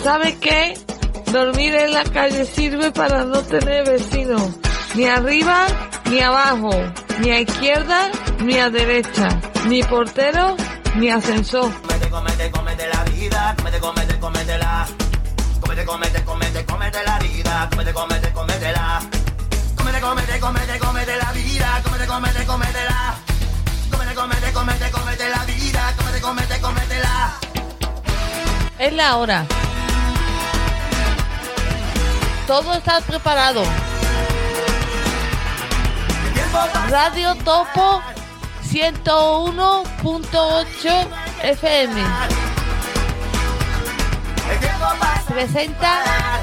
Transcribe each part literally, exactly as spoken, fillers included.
¿Sabe qué? Dormir en la calle sirve para no tener vecinos, ni arriba ni abajo, ni a izquierda ni a derecha, ni portero ni ascensor. Comete, comete, comete la vida, comete, comete, comete la. Comete, comete, comete, comete la vida, comete, comete, comete la. Comete, comete, comete, comete la vida, comete, comete, comete la. Comete, comete, comete, comete la vida, comete, comete, comete la. Es la hora. Todo está preparado. Radio Topo ciento uno punto ocho F M presenta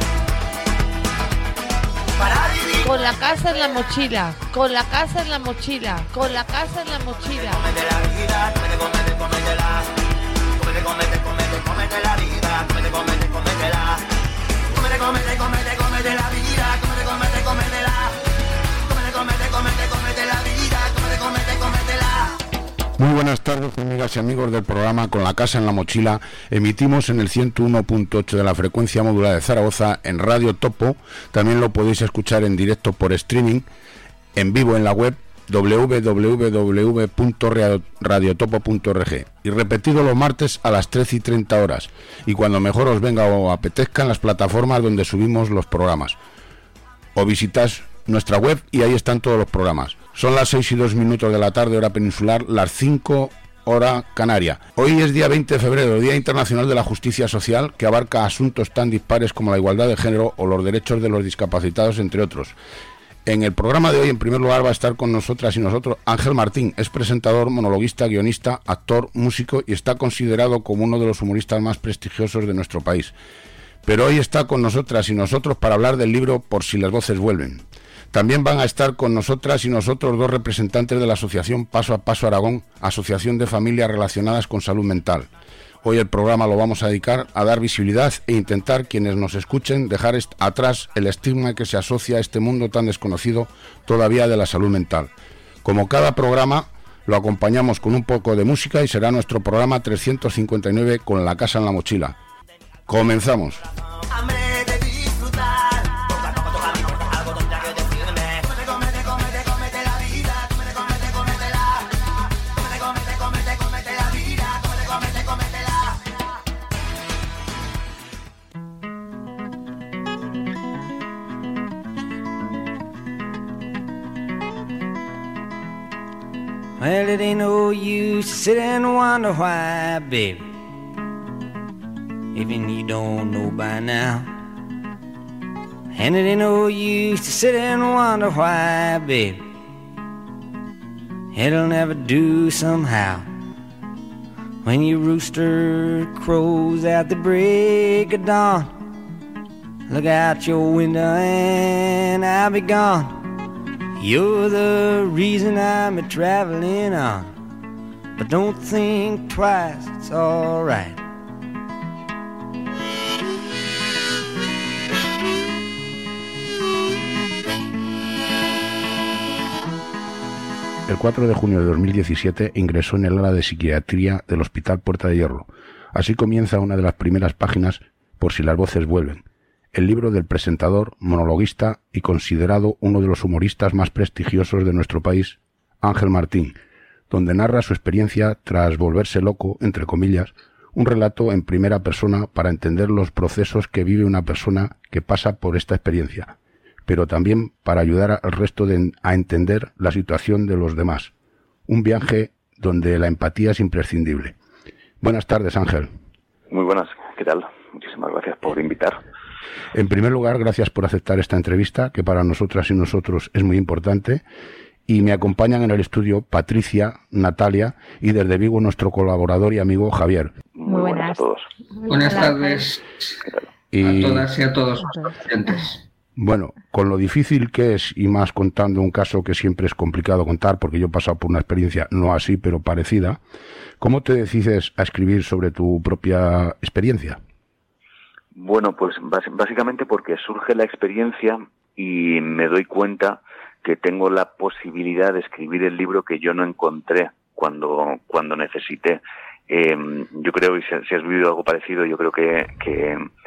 Con la casa en la mochila, con la casa en la mochila, con la casa en la mochila. Comete la vida, comete, comete, comete la. Comete, comete, comete, comete la vida, comete, comete, comete la. Comete, comete, comete, comete la vida, comete, comete, comete la. Comete, comete, comete, comete la vida, comete, comete, comete la. Muy buenas tardes, amigas y amigos del programa Con la casa en la mochila. Emitimos en el ciento uno punto ocho de la frecuencia modulada de Zaragoza en Radio Topo. También lo podéis escuchar en directo por streaming, en vivo en la web doble u doble u doble u punto radiotopo punto org y repetido los martes a las trece y treinta horas, y cuando mejor os venga o apetezca en las plataformas donde subimos los programas. O visitáis nuestra web y ahí están todos los programas. Son las seis y dos minutos de la tarde, hora peninsular, las cinco hora canaria. Hoy es día veinte de febrero, Día Internacional de la Justicia Social, que abarca asuntos tan dispares como la igualdad de género o los derechos de los discapacitados, entre otros. En el programa de hoy, en primer lugar, va a estar con nosotras y nosotros Ángel Martín. Es presentador, monologuista, guionista, actor, músico y está considerado como uno de los humoristas más prestigiosos de nuestro país. Pero hoy está con nosotras y nosotros para hablar del libro Por si las voces vuelven. También van a estar con nosotras y nosotros dos representantes de la asociación Paso a Paso Aragón, asociación de familias relacionadas con salud mental. Hoy el programa lo vamos a dedicar a dar visibilidad e intentar, quienes nos escuchen, dejar est- atrás el estigma que se asocia a este mundo tan desconocido todavía de la salud mental. Como cada programa, lo acompañamos con un poco de música y será nuestro programa trescientos cincuenta y nueve Con la casa en la mochila. Comenzamos. Hambre de disfrutar, poco a poco toca mi puerta, algo tendrá que decirme. Comete, comete, comete, comete la vida, comete, comete, comete la. Comete, comete, comete, comete la vida, comete, comete, comete la. Well, it ain't no use to sit and wonder why, baby, even you don't know by now. And it ain't no use to sit and wonder why, baby, it'll never do somehow. When your rooster crows at the break of dawn, look out your window and I'll be gone. You're the reason I'm a traveling on, but don't think twice, it's alright. El cuatro de junio de dos mil diecisiete ingresó en el ala de psiquiatría del Hospital Puerta de Hierro. Así comienza una de las primeras páginas, Por si las voces vuelven, el libro del presentador, monologuista y considerado uno de los humoristas más prestigiosos de nuestro país, Ángel Martín, donde narra su experiencia tras volverse loco, entre comillas, un relato en primera persona para entender los procesos que vive una persona que pasa por esta experiencia, pero también para ayudar al resto de, a entender la situación de los demás. Un viaje donde la empatía es imprescindible. Buenas tardes, Ángel. Muy buenas, ¿qué tal? Muchísimas gracias por invitar. En primer lugar, gracias por aceptar esta entrevista, que para nosotras y nosotros es muy importante. Y me acompañan en el estudio Patricia, Natalia y desde Vigo nuestro colaborador y amigo Javier. Muy buenas a todos. Buenas tardes Y, a todas y a todos los oyentes. bueno, con lo difícil que es, y más contando un caso que siempre es complicado contar, porque yo he pasado por una experiencia no así, pero parecida, ¿cómo te decides a escribir sobre tu propia experiencia? Bueno, pues bas- básicamente porque surge la experiencia y me doy cuenta que tengo la posibilidad de escribir el libro que yo no encontré cuando cuando necesité. Eh, yo creo, y si, si has vivido algo parecido, yo creo que, que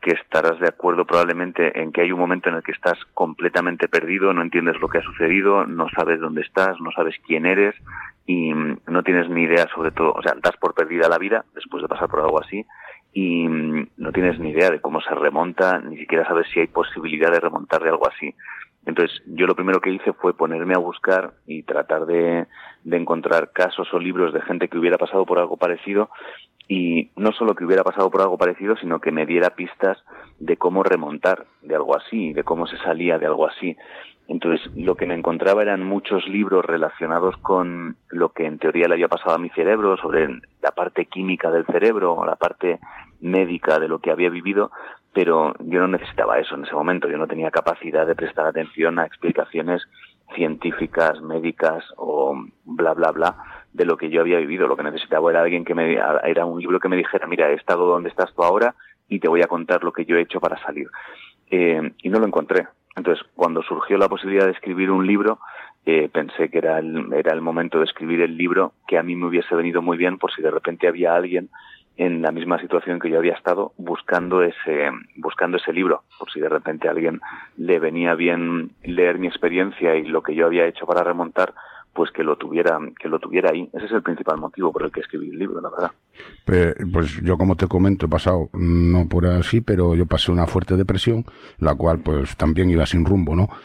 que estarás de acuerdo probablemente en que hay un momento en el que estás completamente perdido, no entiendes lo que ha sucedido, no sabes dónde estás, no sabes quién eres y no tienes ni idea, sobre todo, o sea, das por perdida la vida después de pasar por algo así y no tienes ni idea de cómo se remonta, ni siquiera sabes si hay posibilidad de remontar de algo así. Entonces, yo lo primero que hice fue ponerme a buscar y tratar de, de encontrar casos o libros de gente que hubiera pasado por algo parecido, y no solo que hubiera pasado por algo parecido, sino que me diera pistas de cómo remontar de algo así, de cómo se salía de algo así. Entonces, lo que me encontraba eran muchos libros relacionados con lo que en teoría le había pasado a mi cerebro, sobre la parte química del cerebro o la parte médica de lo que había vivido, pero yo no necesitaba eso en ese momento. Yo no tenía capacidad de prestar atención a explicaciones científicas, médicas o bla, bla, bla de lo que yo había vivido. Lo que necesitaba era alguien que me, era un libro que me dijera, mira, he estado donde estás tú ahora y te voy a contar lo que yo he hecho para salir. Eh, y no lo encontré. Entonces, cuando surgió la posibilidad de escribir un libro, eh, pensé que era el, era el momento de escribir el libro que a mí me hubiese venido muy bien por si de repente había alguien en la misma situación que yo había estado buscando ese buscando ese libro, por si de repente a alguien le venía bien leer mi experiencia y lo que yo había hecho para remontar, pues que lo tuviera que lo tuviera ahí. Ese es el principal motivo por el que escribí el libro, la verdad. Pues, pues yo, como te comento, he pasado, no por así, pero yo pasé una fuerte depresión, la cual pues también iba sin rumbo, ¿no?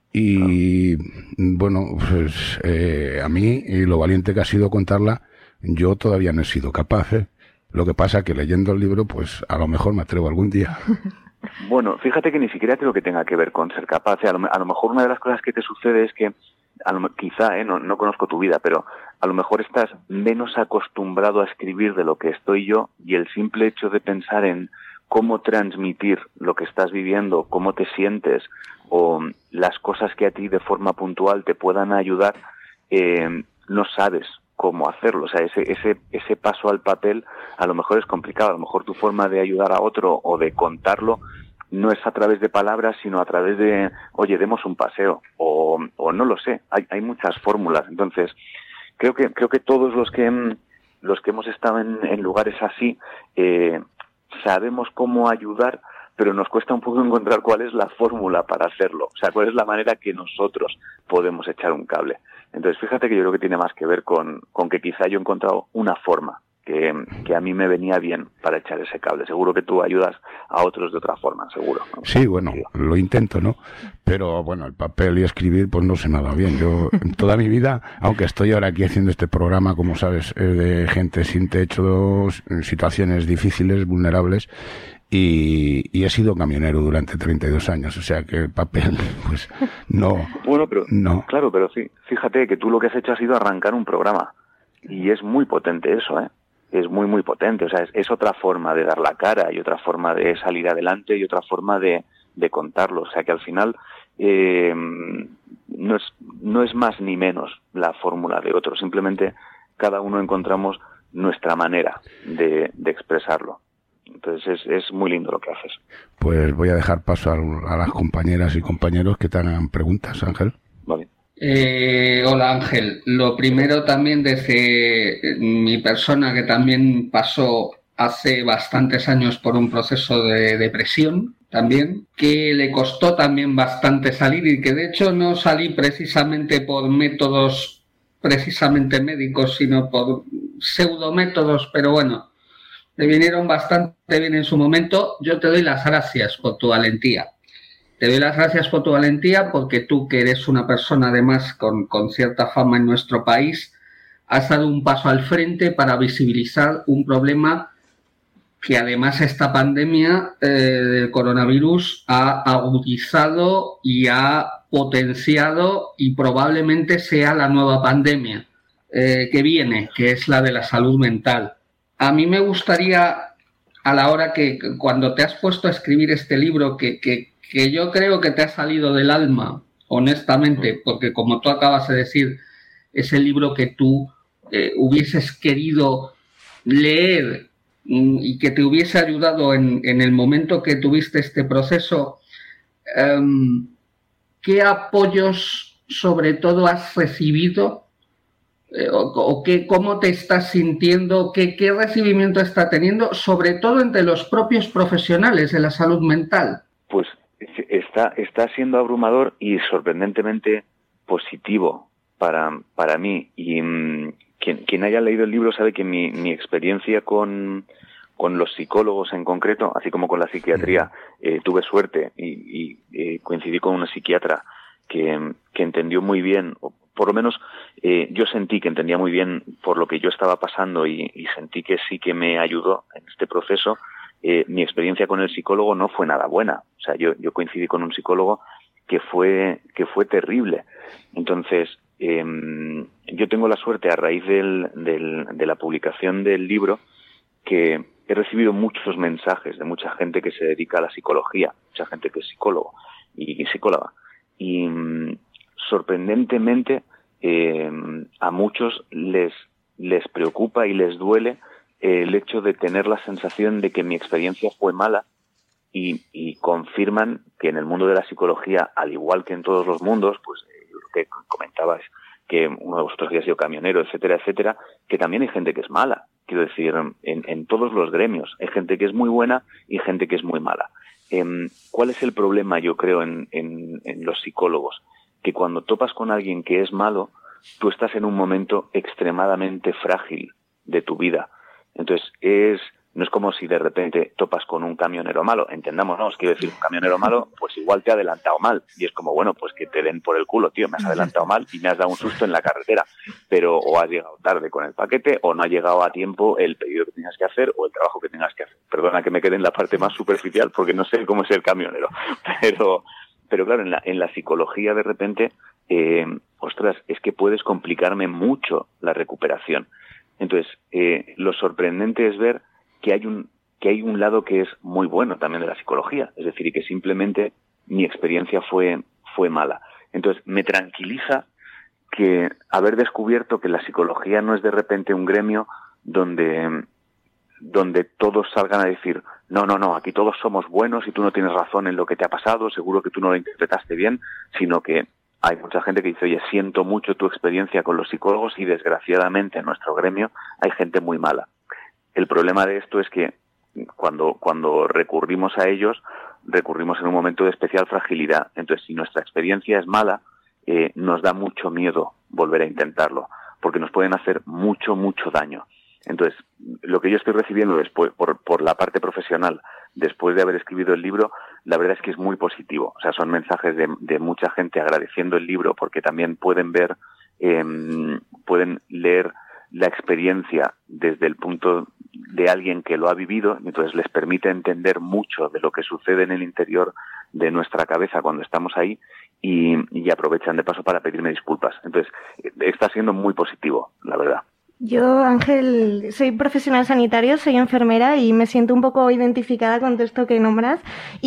Y bueno, pues eh, a mí, y lo valiente que ha sido contarla, yo todavía no he sido capaz, ¿eh? Lo que pasa que leyendo el libro, pues a lo mejor me atrevo algún día. Bueno, fíjate que ni siquiera creo que tenga que ver con ser capaz. A lo, a lo mejor una de las cosas que te sucede es que, a lo, quizá, eh, no, no conozco tu vida, pero a lo mejor estás menos acostumbrado a escribir de lo que estoy yo, y el simple hecho de pensar en cómo transmitir lo que estás viviendo, cómo te sientes, o las cosas que a ti de forma puntual te puedan ayudar, eh, no sabes cómo hacerlo. O sea, ese, ese, ese paso al papel a lo mejor es complicado. A lo mejor tu forma de ayudar a otro o de contarlo no es a través de palabras, sino a través de, oye, demos un paseo, o, o no lo sé. Hay, hay muchas fórmulas. Entonces, creo que, creo que todos los que, los que hemos estado en, en lugares así, eh, sabemos cómo ayudar, pero nos cuesta un poco encontrar cuál es la fórmula para hacerlo. O sea, cuál es la manera que nosotros podemos echar un cable. Entonces, fíjate que yo creo que tiene más que ver con, con que quizá yo he encontrado una forma que, que a mí me venía bien para echar ese cable. Seguro que tú ayudas a otros de otra forma, seguro, ¿no? Sí, bueno, lo intento, ¿no? Pero bueno, el papel y escribir, pues no se me ha dado bien. Yo, en toda mi vida, aunque estoy ahora aquí haciendo este programa, como sabes, de gente sin techo, en situaciones difíciles, vulnerables, Y, y he sido camionero durante treinta y dos años, o sea que el papel, pues, no. Bueno, pero, no. claro, pero sí, fíjate que tú lo que has hecho ha sido arrancar un programa, y es muy potente eso, ¿eh? Es muy, muy potente, o sea, es, es otra forma de dar la cara, y otra forma de salir adelante, y otra forma de, de contarlo, o sea que al final, eh, no es, no es más ni menos la fórmula de otro, simplemente cada uno encontramos nuestra manera de, de expresarlo. Entonces es, es muy lindo lo que haces. Pues voy a dejar paso a, a las compañeras y compañeros que te hagan preguntas, Ángel. Vale. Eh, hola Ángel, lo primero también desde mi persona, que también pasó hace bastantes años por un proceso de depresión también, que le costó también bastante salir, y que de hecho no salí precisamente por métodos precisamente médicos, sino por pseudométodos, pero bueno, te vinieron bastante bien en su momento. Yo te doy las gracias por tu valentía. Te doy las gracias por tu valentía porque tú, que eres una persona además con, con cierta fama en nuestro país, has dado un paso al frente para visibilizar un problema que además esta pandemia eh, del coronavirus ha agudizado y ha potenciado, y probablemente sea la nueva pandemia eh, que viene, que es la de la salud mental. A mí me gustaría, a la hora que, cuando te has puesto a escribir este libro, que, que, que yo creo que te ha salido del alma, honestamente, porque como tú acabas de decir, es el libro que tú eh, hubieses querido leer y que te hubiese ayudado en, en el momento que tuviste este proceso. Um, ¿Qué apoyos, sobre todo, has recibido Eh, o, o qué, ¿Cómo te estás sintiendo? ¿Qué, ¿Qué recibimiento está teniendo? Sobre todo entre los propios profesionales de la salud mental. Pues está, está siendo abrumador y sorprendentemente positivo para, para mí. Y mmm, quien, quien haya leído el libro sabe que mi, mi experiencia con, con los psicólogos en concreto, así como con la psiquiatría, eh, tuve suerte y, y eh, coincidí con una psiquiatra que, que entendió muy bien, o por lo menos eh, yo sentí que entendía muy bien por lo que yo estaba pasando y, y sentí que sí que me ayudó en este proceso. Eh, mi experiencia con el psicólogo no fue nada buena. O sea, yo, yo coincidí con un psicólogo que fue, que fue terrible. Entonces, eh, yo tengo la suerte, a raíz del, del, de la publicación del libro, que he recibido muchos mensajes de mucha gente que se dedica a la psicología, mucha gente que es psicólogo y, y psicóloga. Y mm, sorprendentemente, eh, a muchos les, les preocupa y les duele el hecho de tener la sensación de que mi experiencia fue mala y, y confirman que en el mundo de la psicología, al igual que en todos los mundos, pues eh, lo que comentabas, que uno de vosotros había sido camionero, etcétera, etcétera, que también hay gente que es mala. Quiero decir, en, en todos los gremios hay gente que es muy buena y gente que es muy mala. Eh, ¿Cuál es el problema, yo creo, en, en, en los psicólogos? Que cuando topas con alguien que es malo, tú estás en un momento extremadamente frágil de tu vida. Entonces, es no es como si de repente topas con un camionero malo. Entendámonos, quiero decir, un camionero malo, pues igual te ha adelantado mal. Y es como, bueno, pues que te den por el culo, tío, me has adelantado mal y me has dado un susto en la carretera. Pero o has llegado tarde con el paquete, o no ha llegado a tiempo el pedido que tengas que hacer, o el trabajo que tengas que hacer. Perdona que me quede en la parte más superficial, porque no sé cómo es el camionero. Pero, pero claro, en la, en la psicología de repente, eh, ostras, es que puedes complicarme mucho la recuperación. Entonces, eh, lo sorprendente es ver que hay un que hay un lado que es muy bueno también de la psicología, es decir, y que simplemente mi experiencia fue fue mala. Entonces, me tranquiliza que haber descubierto que la psicología no es de repente un gremio donde donde todos salgan a decir, no, no, no, aquí todos somos buenos y tú no tienes razón en lo que te ha pasado, seguro que tú no lo interpretaste bien, sino que hay mucha gente que dice, oye, siento mucho tu experiencia con los psicólogos y desgraciadamente en nuestro gremio hay gente muy mala. El problema de esto es que cuando, cuando recurrimos a ellos, recurrimos en un momento de especial fragilidad. Entonces, si nuestra experiencia es mala, eh, nos da mucho miedo volver a intentarlo, porque nos pueden hacer mucho, mucho daño. Entonces, lo que yo estoy recibiendo después, por, por la parte profesional, después de haber escrito el libro, la verdad es que es muy positivo. O sea, son mensajes de, de mucha gente agradeciendo el libro, porque también pueden ver, eh, pueden leer la experiencia desde el punto de alguien que lo ha vivido, y entonces les permite entender mucho de lo que sucede en el interior de nuestra cabeza cuando estamos ahí, y, y aprovechan de paso para pedirme disculpas. Entonces, está siendo muy positivo, la verdad. Yo, Ángel, soy profesional sanitario, soy enfermera y me siento un poco identificada con todo esto que nombras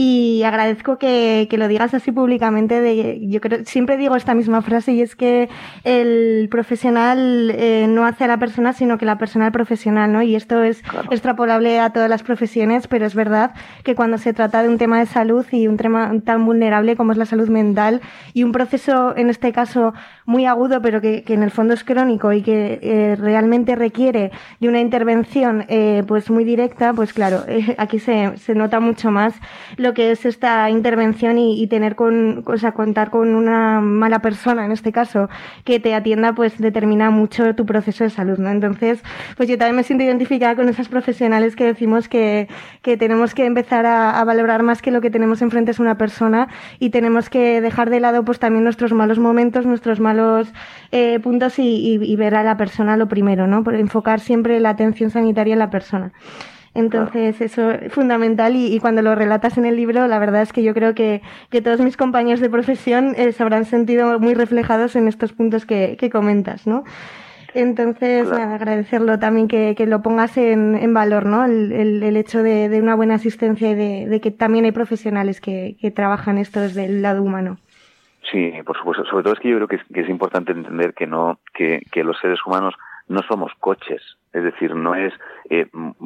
y agradezco que, que lo digas así públicamente. De, yo creo, siempre digo esta misma frase y es que el profesional eh, no hace a la persona, sino que la persona al profesional, ¿no? Y esto es claro, extrapolable a todas las profesiones, pero es verdad que cuando se trata de un tema de salud y un tema tan vulnerable como es la salud mental y un proceso, en este caso, muy agudo, pero que, que en el fondo es crónico y que eh, realmente realmente requiere de una intervención eh, pues muy directa, pues claro, eh, aquí se, se nota mucho más lo que es esta intervención y, y tener con, o sea, contar con una mala persona, en este caso, que te atienda, pues determina mucho tu proceso de salud, ¿no? Entonces, pues yo también me siento identificada con esas profesionales que decimos que, que tenemos que empezar a, a valorar más que lo que tenemos enfrente es una persona y tenemos que dejar de lado pues también nuestros malos momentos, nuestros malos eh, puntos y, y, y ver a la persona lo primero, ¿no? Por enfocar siempre la atención sanitaria en la persona. Entonces, claro, eso es fundamental y, y cuando lo relatas en el libro, la verdad es que yo creo que, que todos mis compañeros de profesión eh, se habrán sentido muy reflejados en estos puntos que, que comentas, ¿no? Entonces, claro, nada, agradecerlo también que, que lo pongas en, en valor, ¿no? El, el, el hecho de, de una buena asistencia y de, de que también hay profesionales que, que trabajan esto desde el lado humano. Sí, por supuesto. Sobre todo es que yo creo que es, que es importante entender que no, que, que los seres humanos no somos coches, es decir, no es, eh,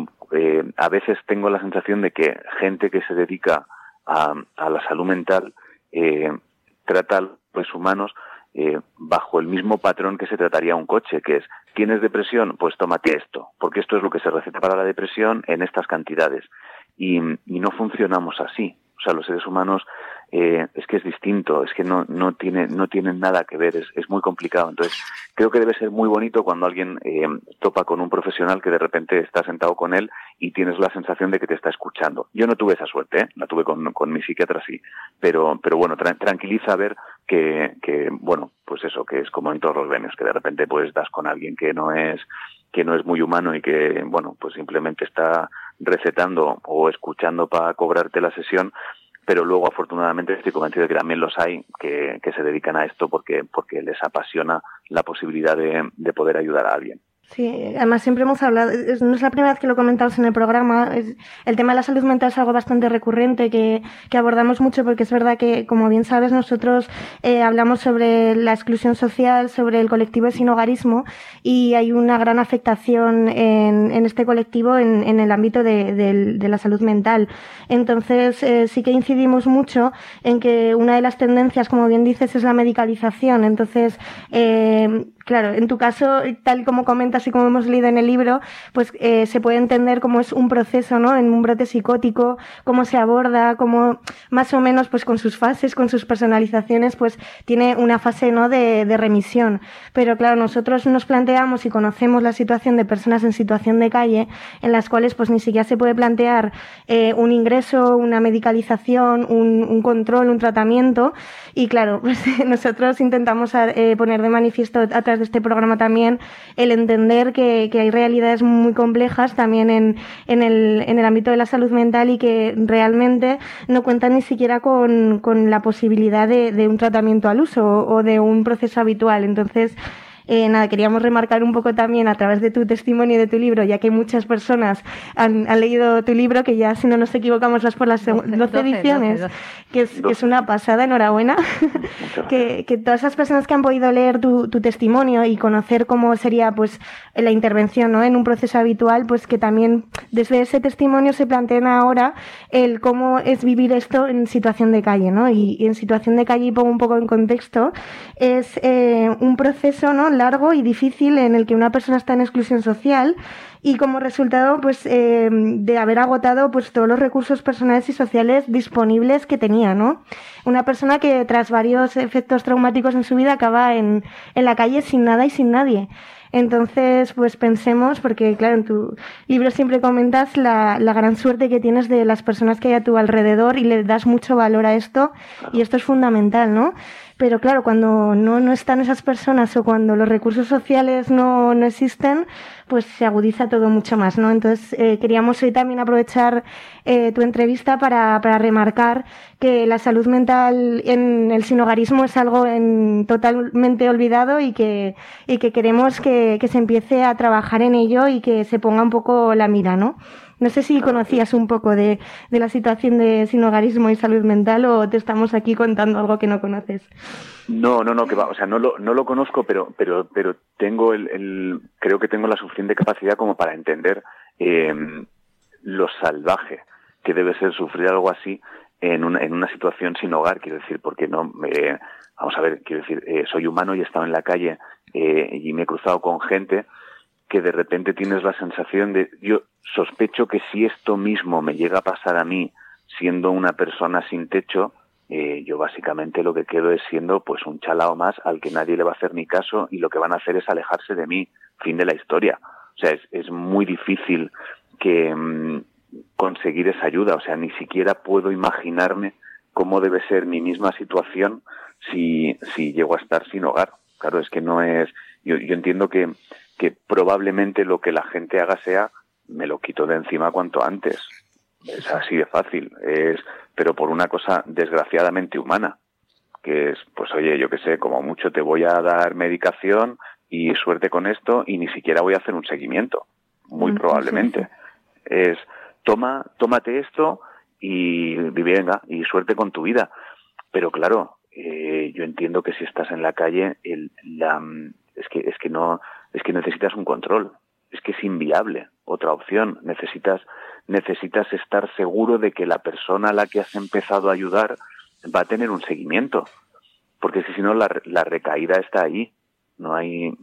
eh, a veces tengo la sensación de que gente que se dedica a, a la salud mental eh, trata a los humanos eh, bajo el mismo patrón que se trataría un coche, que es, ¿tienes depresión? Pues tómate esto, porque esto es lo que se receta para la depresión en estas cantidades. Y, y no funcionamos así. O sea, los seres humanos eh, es que es distinto, es que no no tiene no tienen nada que ver, es, es muy complicado. Entonces, creo que debe ser muy bonito cuando alguien eh, topa con un profesional que de repente está sentado con él y tienes la sensación de que te está escuchando. Yo no tuve esa suerte, ¿eh? La tuve con, con mi psiquiatra, sí, pero pero bueno, tra- tranquiliza ver que, que, bueno, pues eso, que es como en todos los gremios, que de repente pues das con alguien que no es que no es muy humano y que, bueno, pues simplemente está recetando o escuchando para cobrarte la sesión, pero luego afortunadamente estoy convencido de que también los hay que, que se dedican a esto porque porque les apasiona la posibilidad de, de poder ayudar a alguien. Sí, además siempre hemos hablado, es, no es la primera vez que lo comentamos en el programa, es, el tema de la salud mental es algo bastante recurrente que, que abordamos mucho porque es verdad que, como bien sabes, nosotros eh, hablamos sobre la exclusión social, sobre el colectivo de sinhogarismo y hay una gran afectación en, en este colectivo en, en el ámbito de, de, de la salud mental. Entonces eh, sí que incidimos mucho en que una de las tendencias, como bien dices, es la medicalización. Entonces, eh, claro, en tu caso, tal como comentas y como hemos leído en el libro, pues eh, se puede entender cómo es un proceso, ¿no? En un brote psicótico, cómo se aborda, cómo más o menos, pues con sus fases, con sus personalizaciones, pues tiene una fase, ¿no? De, de remisión. Pero claro, nosotros nos planteamos y conocemos la situación de personas en situación de calle, en las cuales pues ni siquiera se puede plantear eh, un ingreso, una medicalización, un, un control, un tratamiento. Y claro, pues nosotros intentamos eh, poner de manifiesto a través de este programa también el entender que, que hay realidades muy complejas también en, en, el, en el ámbito de la salud mental y que realmente no cuentan ni siquiera con, con la posibilidad de, de un tratamiento al uso o, o de un proceso habitual. Entonces, Eh, nada, queríamos remarcar un poco también a través de tu testimonio y de tu libro, ya que muchas personas han, han leído tu libro, que ya si no nos equivocamos vas por las doce ediciones, doce, doce. Que, es, que es una pasada, enhorabuena, que, que todas esas personas que han podido leer tu, tu testimonio y conocer cómo sería pues la intervención, ¿no? En un proceso habitual, pues que también desde ese testimonio se planteen ahora el cómo es vivir esto en situación de calle, ¿no? Y, y en situación de calle, y pongo un poco en contexto, es eh, un proceso, ¿no? Largo y difícil en el que una persona está en exclusión social y como resultado pues eh, de haber agotado pues todos los recursos personales y sociales disponibles que tenía, ¿no? Una persona que tras varios efectos traumáticos en su vida acaba en, en la calle sin nada y sin nadie. Entonces, pues pensemos, porque claro, en tu libro siempre comentas la, la gran suerte que tienes de las personas que hay a tu alrededor y le das mucho valor a esto y esto es fundamental, ¿no? Pero claro, cuando no, no están esas personas o cuando los recursos sociales no, no existen, pues se agudiza todo mucho más, ¿no? Entonces, eh, queríamos hoy también aprovechar eh, tu entrevista para, para remarcar que la salud mental en el sinhogarismo es algo en, totalmente olvidado y que, y que queremos que, que se empiece a trabajar en ello y que se ponga un poco la mira, ¿no? No sé si conocías un poco de, de la situación de sinhogarismo y salud mental o te estamos aquí contando algo que no conoces. No, no, no, que va, o sea, no lo, no lo conozco, pero, pero, pero tengo el, el, creo que tengo la suficiente capacidad como para entender eh, lo salvaje que debe ser sufrir algo así en una, en una situación sin hogar, quiero decir, porque no, eh, vamos a ver, quiero decir, eh, soy humano y he estado en la calle eh, y me he cruzado con gente que de repente tienes la sensación de, yo sospecho que si esto mismo me llega a pasar a mí siendo una persona sin techo, eh, yo básicamente lo que quedo es siendo pues un chalao más al que nadie le va a hacer ni caso y lo que van a hacer es alejarse de mí, fin de la historia. O sea, es, es muy difícil que mmm, conseguir esa ayuda, o sea, ni siquiera puedo imaginarme cómo debe ser mi misma situación si, si llego a estar sin hogar. Claro, es que no es, yo, yo entiendo que que probablemente lo que la gente haga sea me lo quito de encima cuanto antes. Es así de fácil. Es, pero por una cosa desgraciadamente humana, que es, pues oye, yo qué sé, como mucho te voy a dar medicación y suerte con esto y ni siquiera voy a hacer un seguimiento. Muy mm, probablemente. Sí, sí. Es, toma, tómate esto y venga, y suerte con tu vida. Pero claro, eh, yo entiendo que si estás en la calle, el, la, es que, es que no, es que necesitas un control, es que es inviable otra opción, necesitas, necesitas estar seguro de que la persona a la que has empezado a ayudar va a tener un seguimiento, porque si no la, la recaída está ahí, no hay,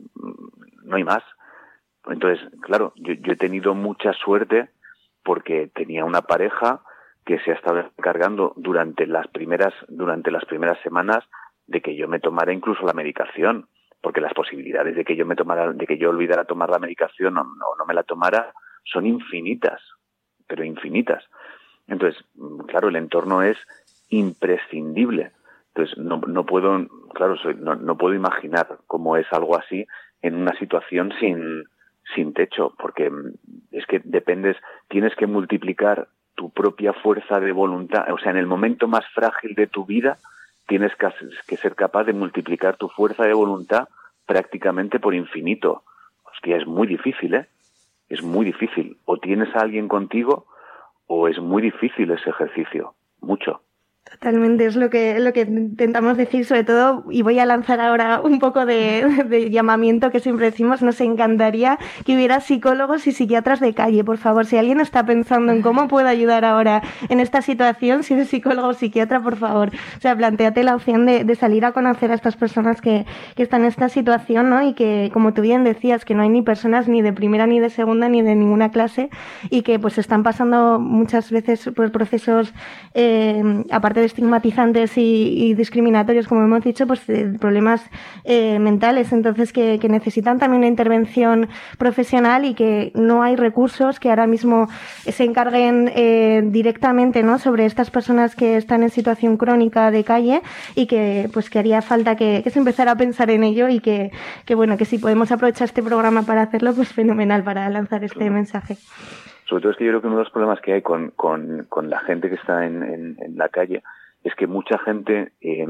no hay más. Entonces, claro, yo, yo he tenido mucha suerte porque tenía una pareja que se ha estado encargando durante las primeras, durante las primeras semanas de que yo me tomara incluso la medicación, porque las posibilidades de que yo me tomara, de que yo olvidara tomar la medicación o no, no me la tomara son infinitas, pero infinitas. Entonces, claro, el entorno es imprescindible. Entonces, no, no puedo, claro, soy, no, no puedo imaginar cómo es algo así en una situación sin, sin techo, porque es que dependes, tienes que multiplicar tu propia fuerza de voluntad. O sea, en el momento más frágil de tu vida, tienes que, que ser capaz de multiplicar tu fuerza de voluntad prácticamente por infinito. Hostia, es muy difícil, ¿eh? Es muy difícil. O tienes a alguien contigo, o es muy difícil ese ejercicio. Mucho. Totalmente, es lo que, lo que intentamos decir, sobre todo, y voy a lanzar ahora un poco de, de llamamiento que siempre decimos, nos encantaría que hubiera psicólogos y psiquiatras de calle, por favor, si alguien está pensando en cómo puedo ayudar ahora en esta situación, si eres psicólogo o psiquiatra, por favor, o sea, plantéate la opción de, de salir a conocer a estas personas que, que están en esta situación, ¿no? Y que, como tú bien decías, que no hay ni personas ni de primera, ni de segunda, ni de ninguna clase, y que pues están pasando muchas veces por procesos, eh, aparte de estigmatizantes y, y discriminatorios, como hemos dicho, pues eh, problemas eh, mentales, entonces que, que necesitan también una intervención profesional y que no hay recursos que ahora mismo se encarguen eh, directamente, ¿no?, sobre estas personas que están en situación crónica de calle, y que pues que haría falta que, que se empezara a pensar en ello, y que, que bueno, que si podemos aprovechar este programa para hacerlo, pues fenomenal, para lanzar este sí. mensaje. Sobre todo es que yo creo que uno de los problemas que hay con, con, con la gente que está en, en, en la calle es que mucha gente eh,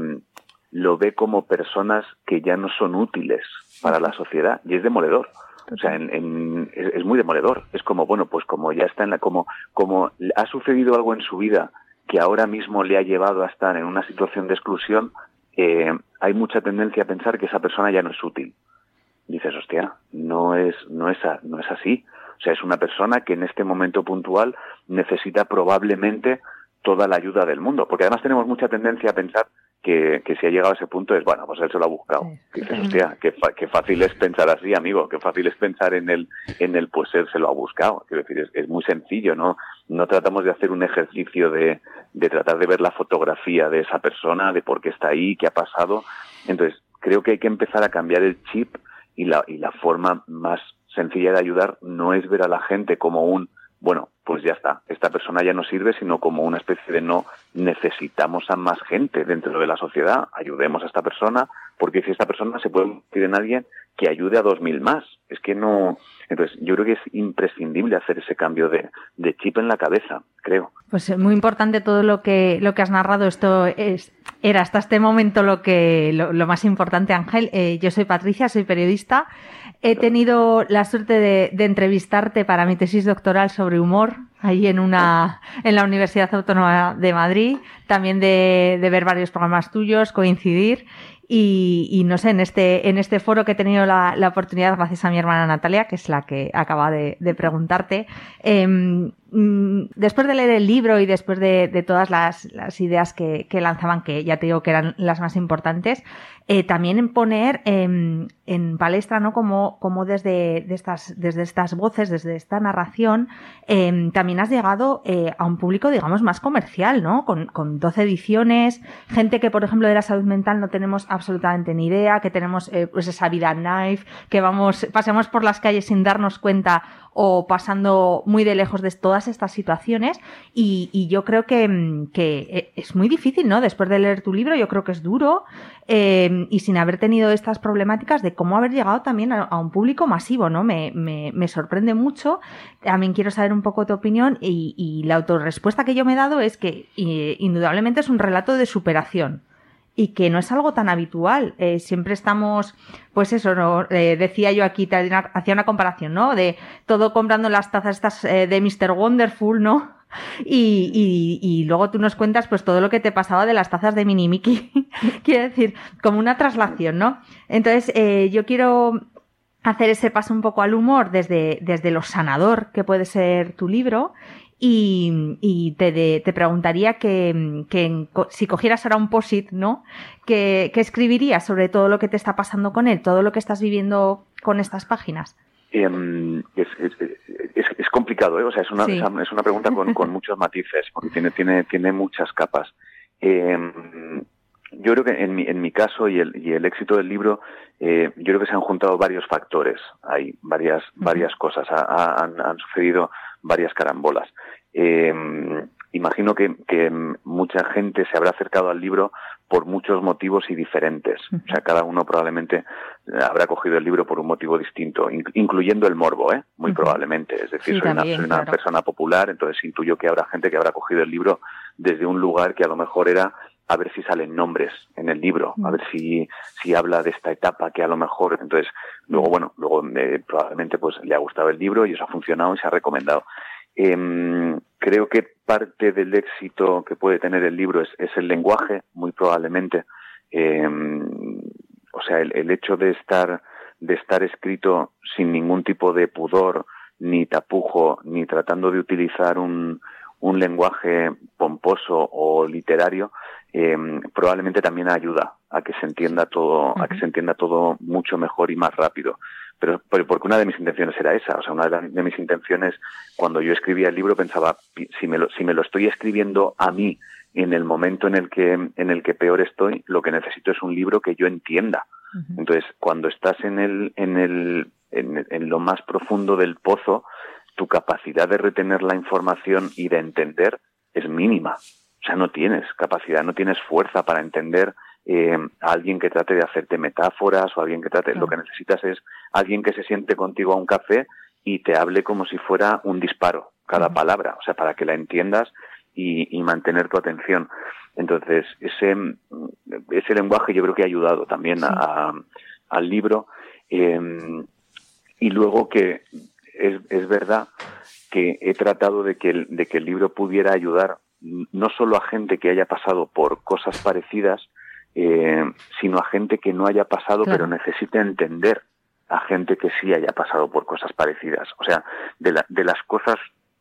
lo ve como personas que ya no son útiles para la sociedad, y es demoledor. O sea, en, en, es, es muy demoledor. Es como, bueno, pues como ya está en la, como, como ha sucedido algo en su vida que ahora mismo le ha llevado a estar en una situación de exclusión, eh, hay mucha tendencia a pensar que esa persona ya no es útil. Dices, hostia, no es, no es, a, no es así. O sea, es una persona que en este momento puntual necesita probablemente toda la ayuda del mundo, porque además tenemos mucha tendencia a pensar que, que si ha llegado a ese punto es, bueno, pues él se lo ha buscado. Sí, dices, hostia, qué, fa- qué fácil es pensar así, amigo, qué fácil es pensar en el, en el pues él se lo ha buscado. Quiero decir, es, es muy sencillo, ¿no? No tratamos de hacer un ejercicio de, de tratar de ver la fotografía de esa persona, de por qué está ahí, qué ha pasado. Entonces, creo que hay que empezar a cambiar el chip, y la, y la forma más sencilla de ayudar no es ver a la gente como un, bueno, pues ya está, esta persona ya no sirve, sino como una especie de no, necesitamos a más gente dentro de la sociedad, ayudemos a esta persona, porque si esta persona se puede convertir en alguien que ayude a dos mil más. Es que no... Entonces, yo creo que es imprescindible hacer ese cambio de, de chip en la cabeza, creo. Pues es muy importante todo lo que lo que has narrado. Esto es era hasta este momento lo que lo, lo más importante, Ángel. Eh, yo soy Patricia, soy periodista. He tenido la suerte de, de entrevistarte para mi tesis doctoral sobre humor ahí en una en la Universidad Autónoma de Madrid. También de, de ver varios programas tuyos, coincidir. Y, y no sé, en este, en este foro que he tenido la, la oportunidad, gracias a mi hermana Natalia, que es la que acaba de, de preguntarte, eh, después de leer el libro y después de, de todas las, las ideas que, que lanzaban, que ya te digo que eran las más importantes, eh, también en poner eh, en palestra, ¿no?, como, como desde, de estas, desde estas voces, desde esta narración, eh, también has llegado eh, a un público, digamos, más comercial, ¿no? Con, con doce ediciones, gente que, por ejemplo, de la salud mental no tenemos absolutamente ni idea, que tenemos eh, pues esa vida knife, que vamos, pasemos por las calles sin darnos cuenta o pasando muy de lejos de todas estas situaciones, y, y yo creo que, que es muy difícil, ¿no? Después de leer tu libro, yo creo que es duro, eh, y sin haber tenido estas problemáticas, de cómo haber llegado también a, a un público masivo, ¿no? Me, me, me sorprende mucho. También quiero saber un poco tu opinión, y, y la autorrespuesta que yo me he dado es que eh, indudablemente es un relato de superación, y que no es algo tan habitual. Eh, siempre estamos, pues eso, ¿no? Eh, decía yo aquí, te hacía una comparación, ¿no? De todo comprando las tazas estas eh, de mister Wonderful, ¿no? Y, y, y luego tú nos cuentas pues todo lo que te pasaba de las tazas de Mini Mickey. Quiero decir, como una traslación, ¿no? Entonces, eh, yo quiero hacer ese paso un poco al humor desde, desde lo sanador que puede ser tu libro. y, y te, de, te preguntaría que, que en, si cogieras ahora un post-it, ¿no? ¿Qué, ¿Qué escribirías sobre todo lo que te está pasando con él, todo lo que estás viviendo con estas páginas? Eh, es, es, es, es complicado, ¿eh? O sea, es una, sí. es una pregunta con, con muchos matices, porque tiene, tiene, tiene muchas capas. Eh, yo creo que en mi, en mi caso y el, y el éxito del libro, eh, yo creo que se han juntado varios factores, hay varias, uh-huh. varias cosas, ha, ha, han, han sucedido varias carambolas. Eh, imagino que, que mucha gente se habrá acercado al libro por muchos motivos y diferentes. O sea, cada uno probablemente habrá cogido el libro por un motivo distinto, incluyendo el morbo, ¿eh? Muy uh-huh. probablemente. Es decir, sí, soy, también, una, soy una claro. persona popular, entonces intuyo que habrá gente que habrá cogido el libro desde un lugar que a lo mejor era a ver si salen nombres en el libro, uh-huh. a ver si, si habla de esta etapa que a lo mejor... Entonces, luego, bueno, luego eh, probablemente pues le ha gustado el libro y eso ha funcionado y se ha recomendado. Eh, creo que parte del éxito que puede tener el libro es, es el lenguaje, muy probablemente. Eh, o sea, el, el hecho de estar, de estar escrito sin ningún tipo de pudor, ni tapujo, ni tratando de utilizar un, un lenguaje pomposo o literario, eh, probablemente también ayuda a que se entienda todo, uh-huh. a que se entienda todo mucho mejor y más rápido. Pero, pero porque una de mis intenciones era esa, o sea, una de, de mis intenciones cuando yo escribía el libro pensaba, si me lo, si me lo estoy escribiendo a mí en el momento en el que, en el que peor estoy, lo que necesito es un libro que yo entienda. Uh-huh. Entonces, cuando estás en el, en el, en, en lo más profundo del pozo, tu capacidad de retener la información y de entender es mínima. O sea, no tienes capacidad, no tienes fuerza para entender Eh, a alguien que trate de hacerte metáforas o alguien que trate, claro. Lo que necesitas es alguien que se siente contigo a un café y te hable como si fuera un disparo, cada uh-huh. palabra, o sea, para que la entiendas y, y mantener tu atención. Entonces, ese, ese lenguaje yo creo que ha ayudado también sí. a, a, al libro. Eh, y luego que es, es verdad que he tratado de que, el, de que el libro pudiera ayudar no solo a gente que haya pasado por cosas parecidas, Eh, sino a gente que no haya pasado, claro. pero necesite entender a gente que sí haya pasado por cosas parecidas. O sea, de, la, de las cosas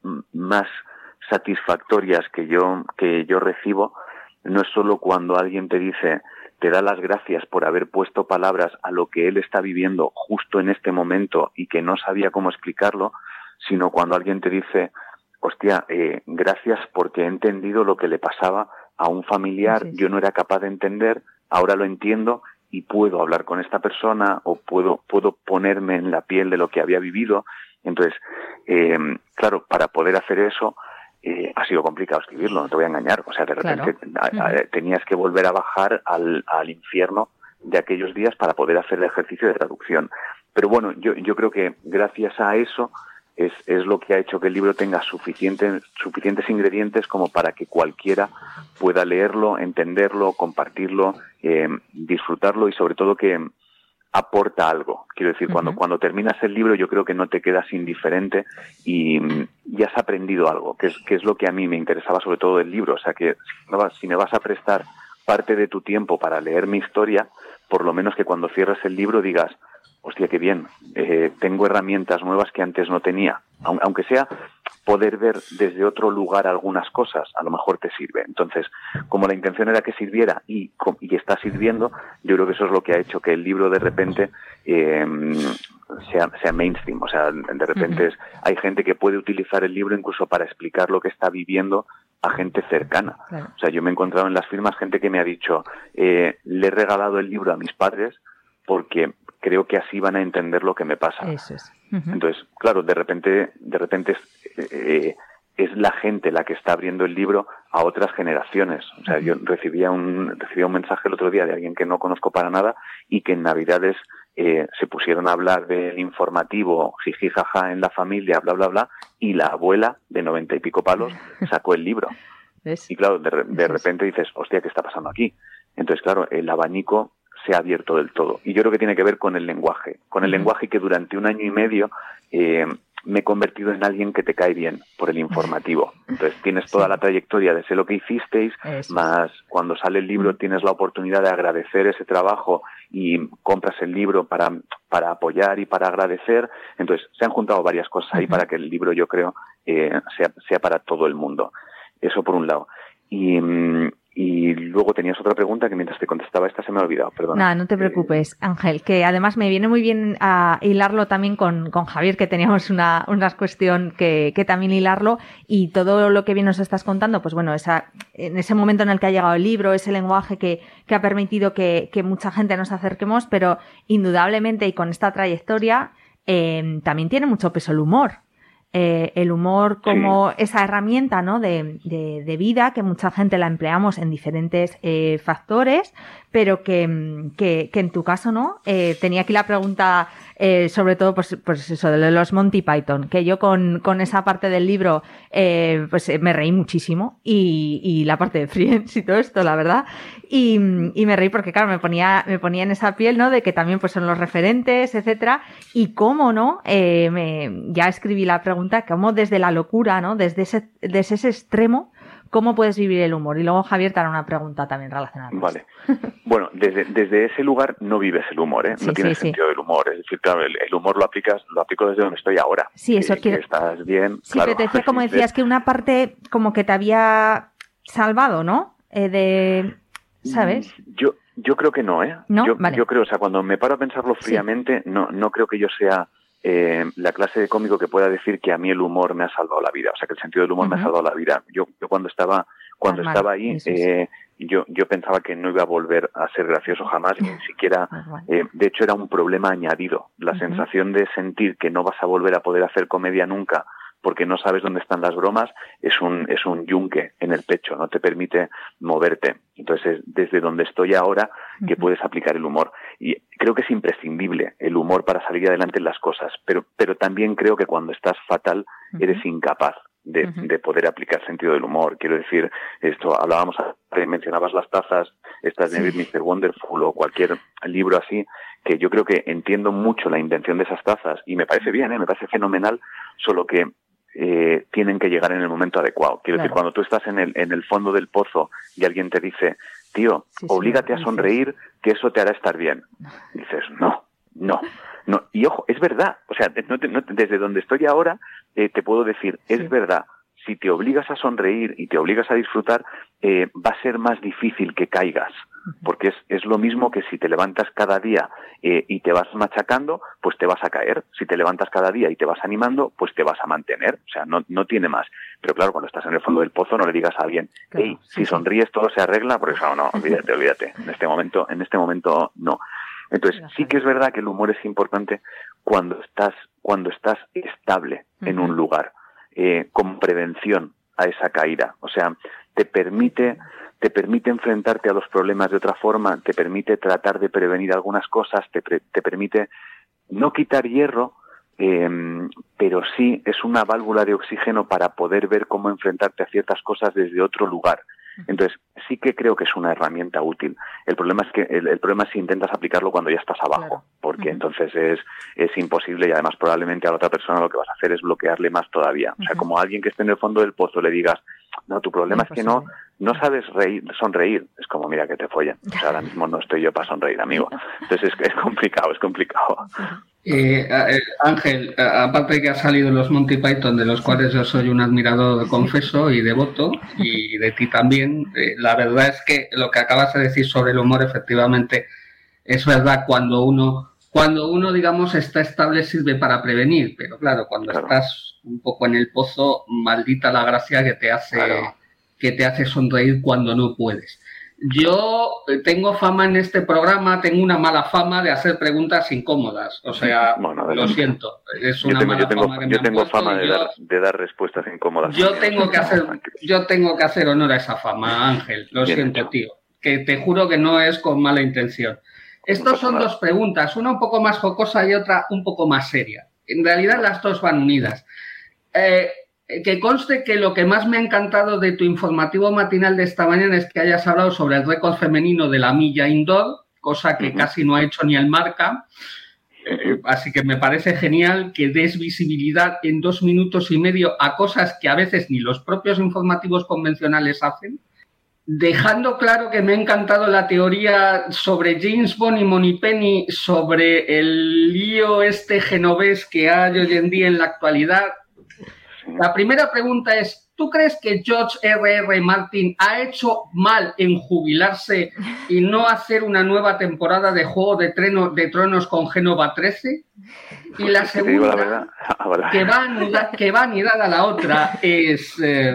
más satisfactorias que yo, que yo recibo, no es solo cuando alguien te dice, te da las gracias por haber puesto palabras a lo que él está viviendo justo en este momento y que no sabía cómo explicarlo, sino cuando alguien te dice, hostia, eh, gracias porque he entendido lo que le pasaba a un familiar, sí, sí. yo no era capaz de entender, ahora lo entiendo y puedo hablar con esta persona o puedo puedo ponerme en la piel de lo que había vivido. Entonces, eh, claro, para poder hacer eso eh, ha sido complicado escribirlo, no te voy a engañar. O sea, de repente claro. a, a, tenías que volver a bajar al, al infierno de aquellos días para poder hacer el ejercicio de traducción. Pero bueno, yo, yo creo que gracias a eso Es, es lo que ha hecho que el libro tenga suficientes, suficientes ingredientes como para que cualquiera pueda leerlo, entenderlo, compartirlo, eh, disfrutarlo y sobre todo que aporta algo. Quiero decir, uh-huh. cuando, cuando terminas el libro yo creo que no te quedas indiferente y, y has aprendido algo, que es, que es lo que a mí me interesaba sobre todo del libro. O sea, que si me vas, si me vas a prestar parte de tu tiempo para leer mi historia, por lo menos que cuando cierres el libro digas, hostia, qué bien, eh, tengo herramientas nuevas que antes no tenía. Aunque sea poder ver desde otro lugar algunas cosas, a lo mejor te sirve. Entonces, como la intención era que sirviera y, y está sirviendo, yo creo que eso es lo que ha hecho que el libro de repente eh, sea, sea mainstream. O sea, de repente es, hay gente que puede utilizar el libro incluso para explicar lo que está viviendo a gente cercana. Claro. O sea, yo me he encontrado en las firmas gente que me ha dicho, eh, le he regalado el libro a mis padres porque creo que así van a entender lo que me pasa. Eso es. Uh-huh. Entonces, claro, de repente, de repente es, eh, es la gente la que está abriendo el libro a otras generaciones. O sea, uh-huh. yo recibía un, recibía un mensaje el otro día de alguien que no conozco para nada y que en Navidades eh, se pusieron a hablar del informativo, jiji, jaja, en la familia, bla, bla, bla, y la abuela de noventa y pico palos sacó el libro. ¿Ves? Y claro, de, de repente dices, hostia, ¿qué está pasando aquí? Entonces, claro, el abanico se ha abierto del todo. Y yo creo que tiene que ver con el lenguaje. Con el uh-huh. lenguaje que durante un año y medio eh, me he convertido en alguien que te cae bien por el informativo. Entonces tienes toda sí. la trayectoria de sé lo que hicisteis, Eso. más cuando sale el libro tienes la oportunidad de agradecer ese trabajo y compras el libro para, para apoyar y para agradecer. Entonces se han juntado varias cosas ahí uh-huh. para que el libro, yo creo, eh, sea, sea para todo el mundo. Eso por un lado. Y, y luego tenías otra pregunta que mientras te contestaba esta se me ha olvidado, perdón. Nada, no te preocupes, Ángel, que además me viene muy bien a hilarlo también con, con Javier, que teníamos una, una cuestión que, que también hilarlo, y todo lo que bien nos estás contando, pues bueno, esa, en ese momento en el que ha llegado el libro, ese lenguaje que, que ha permitido que, que mucha gente nos acerquemos, pero indudablemente y con esta trayectoria eh, también tiene mucho peso el humor. Eh, el humor como sí. esa herramienta, ¿no? de, de, de vida, que mucha gente la empleamos en diferentes eh, factores, pero que, que, que en tu caso, ¿no? Eh, tenía aquí la pregunta, eh, sobre todo, pues, pues eso, de los Monty Python, que yo con, con esa parte del libro, eh, pues me reí muchísimo, y, y la parte de Friends y todo esto, la verdad, y, y me reí porque, claro, me ponía, me ponía en esa piel, ¿no? De que también, pues, son los referentes, etcétera, y cómo, ¿no? Eh, me, ya escribí la pregunta, cómo desde la locura, ¿no? Desde ese, desde ese extremo, ¿cómo puedes vivir el humor? Y luego Javier te hará una pregunta también relacionada con Vale. Bueno, desde, desde ese lugar no vives el humor, ¿eh? Sí, no tienes sí, sentido sí. del humor. Es decir, claro, el, el humor lo aplicas, lo aplico desde donde estoy ahora. Sí, eso que, quiero... que estás bien, sí, claro. pero te decía, como decías, que una parte como que te había salvado, ¿no? Eh, de... ¿Sabes? Yo, yo creo que no, ¿eh? ¿No? Yo, vale. yo creo, o sea, cuando me paro a pensarlo fríamente, sí. no, no creo que yo sea... Eh, la clase de cómico que pueda decir que a mí el humor me ha salvado la vida, o sea, que el sentido del humor uh-huh. me ha salvado la vida. Yo, yo cuando estaba cuando Normal. estaba ahí, eh, yo, yo pensaba que no iba a volver a ser gracioso jamás, ni siquiera, eh, de hecho era un problema añadido, la uh-huh. sensación de sentir que no vas a volver a poder hacer comedia nunca porque no sabes dónde están las bromas, es un es un yunque en el pecho, no te permite moverte. Entonces, es desde donde estoy ahora que uh-huh. puedes aplicar el humor. Y creo que es imprescindible el humor para salir adelante en las cosas, pero pero también creo que cuando estás fatal uh-huh. eres incapaz de, uh-huh. de poder aplicar sentido del humor. Quiero decir, esto hablábamos, mencionabas las tazas, estas de sí. mister Wonderful o cualquier libro así, que yo creo que entiendo mucho la intención de esas tazas y me parece bien, ¿eh? Me parece fenomenal, solo que Eh, tienen que llegar en el momento adecuado. Quiero claro. decir, cuando tú estás en el en el fondo del pozo y alguien te dice, tío, sí, oblígate sí, a sonreír, que eso te hará estar bien. Dices, no, no, no. Y ojo, es verdad. O sea, no te, no te, desde donde estoy ahora, eh, te puedo decir, sí. es verdad. Si te obligas a sonreír y te obligas a disfrutar, eh, va a ser más difícil que caigas. Porque es, es lo mismo que si te levantas cada día eh, y te vas machacando, pues te vas a caer. Si te levantas cada día y te vas animando, pues te vas a mantener. O sea, no, no tiene más. Pero claro, cuando estás en el fondo del pozo, no le digas a alguien, claro, hey, sí, si sonríes sí. todo se arregla, porque claro, no, olvídate, olvídate. En este momento, en este momento, no. Entonces, sí que es verdad que el humor es importante cuando estás, cuando estás estable uh-huh. en un lugar, eh, con prevención a esa caída. O sea, te permite... te permite enfrentarte a los problemas de otra forma, te permite tratar de prevenir algunas cosas, te, pre- te permite no quitar hierro, eh, pero sí es una válvula de oxígeno para poder ver cómo enfrentarte a ciertas cosas desde otro lugar. Entonces, sí que creo que es una herramienta útil. El problema es que el, el problema es si intentas aplicarlo cuando ya estás abajo, claro. porque uh-huh. entonces es es imposible y además probablemente a la otra persona lo que vas a hacer es bloquearle más todavía. Uh-huh. O sea, como a alguien que esté en el fondo del pozo le digas, no, tu problema es, es que no no sabes reír, sonreír. Es como, mira, que te follen. O sea, ahora mismo no estoy yo para sonreír, amigo. Entonces es, es complicado, es complicado. Eh, eh, Ángel, aparte de que ha salido los Monty Python, de los cuales yo soy un admirador, confeso, y devoto, y de ti también, eh, la verdad es que lo que acabas de decir sobre el humor, efectivamente, es verdad cuando uno, cuando uno, digamos, está estable sirve para prevenir, pero claro, cuando claro. estás un poco en el pozo, maldita la gracia que te hace, claro. que te hace sonreír cuando no puedes. Yo tengo fama en este programa, tengo una mala fama de hacer preguntas incómodas, o sea, bueno, lo siento, es una yo tengo, mala yo tengo, fama que me yo tengo fama de, yo, dar, de dar respuestas incómodas. Yo tengo que hacer, yo tengo que hacer honor a esa fama, Ángel, lo Bien siento, hecho. tío, que te juro que no es con mala intención. Estos son dos preguntas, una un poco más jocosa y otra un poco más seria. En realidad las dos van unidas. Eh, Que conste que lo que más me ha encantado de tu informativo matinal de esta mañana es que hayas hablado sobre el récord femenino de la milla indoor, cosa que uh-huh. casi no ha hecho ni el Marca. Eh, así que me parece genial que des visibilidad en dos minutos y medio a cosas que a veces ni los propios informativos convencionales hacen. Dejando claro que me ha encantado la teoría sobre James Bond y Moneypenny, sobre el lío este genovés que hay hoy en día en la actualidad. La primera pregunta es, ¿tú crees que George erre erre. Martin ha hecho mal en jubilarse y no hacer una nueva temporada de Juego de, Treno, de Tronos con Génova trece? Y la segunda, la que, va anida, que va anidada a la otra, es... Eh,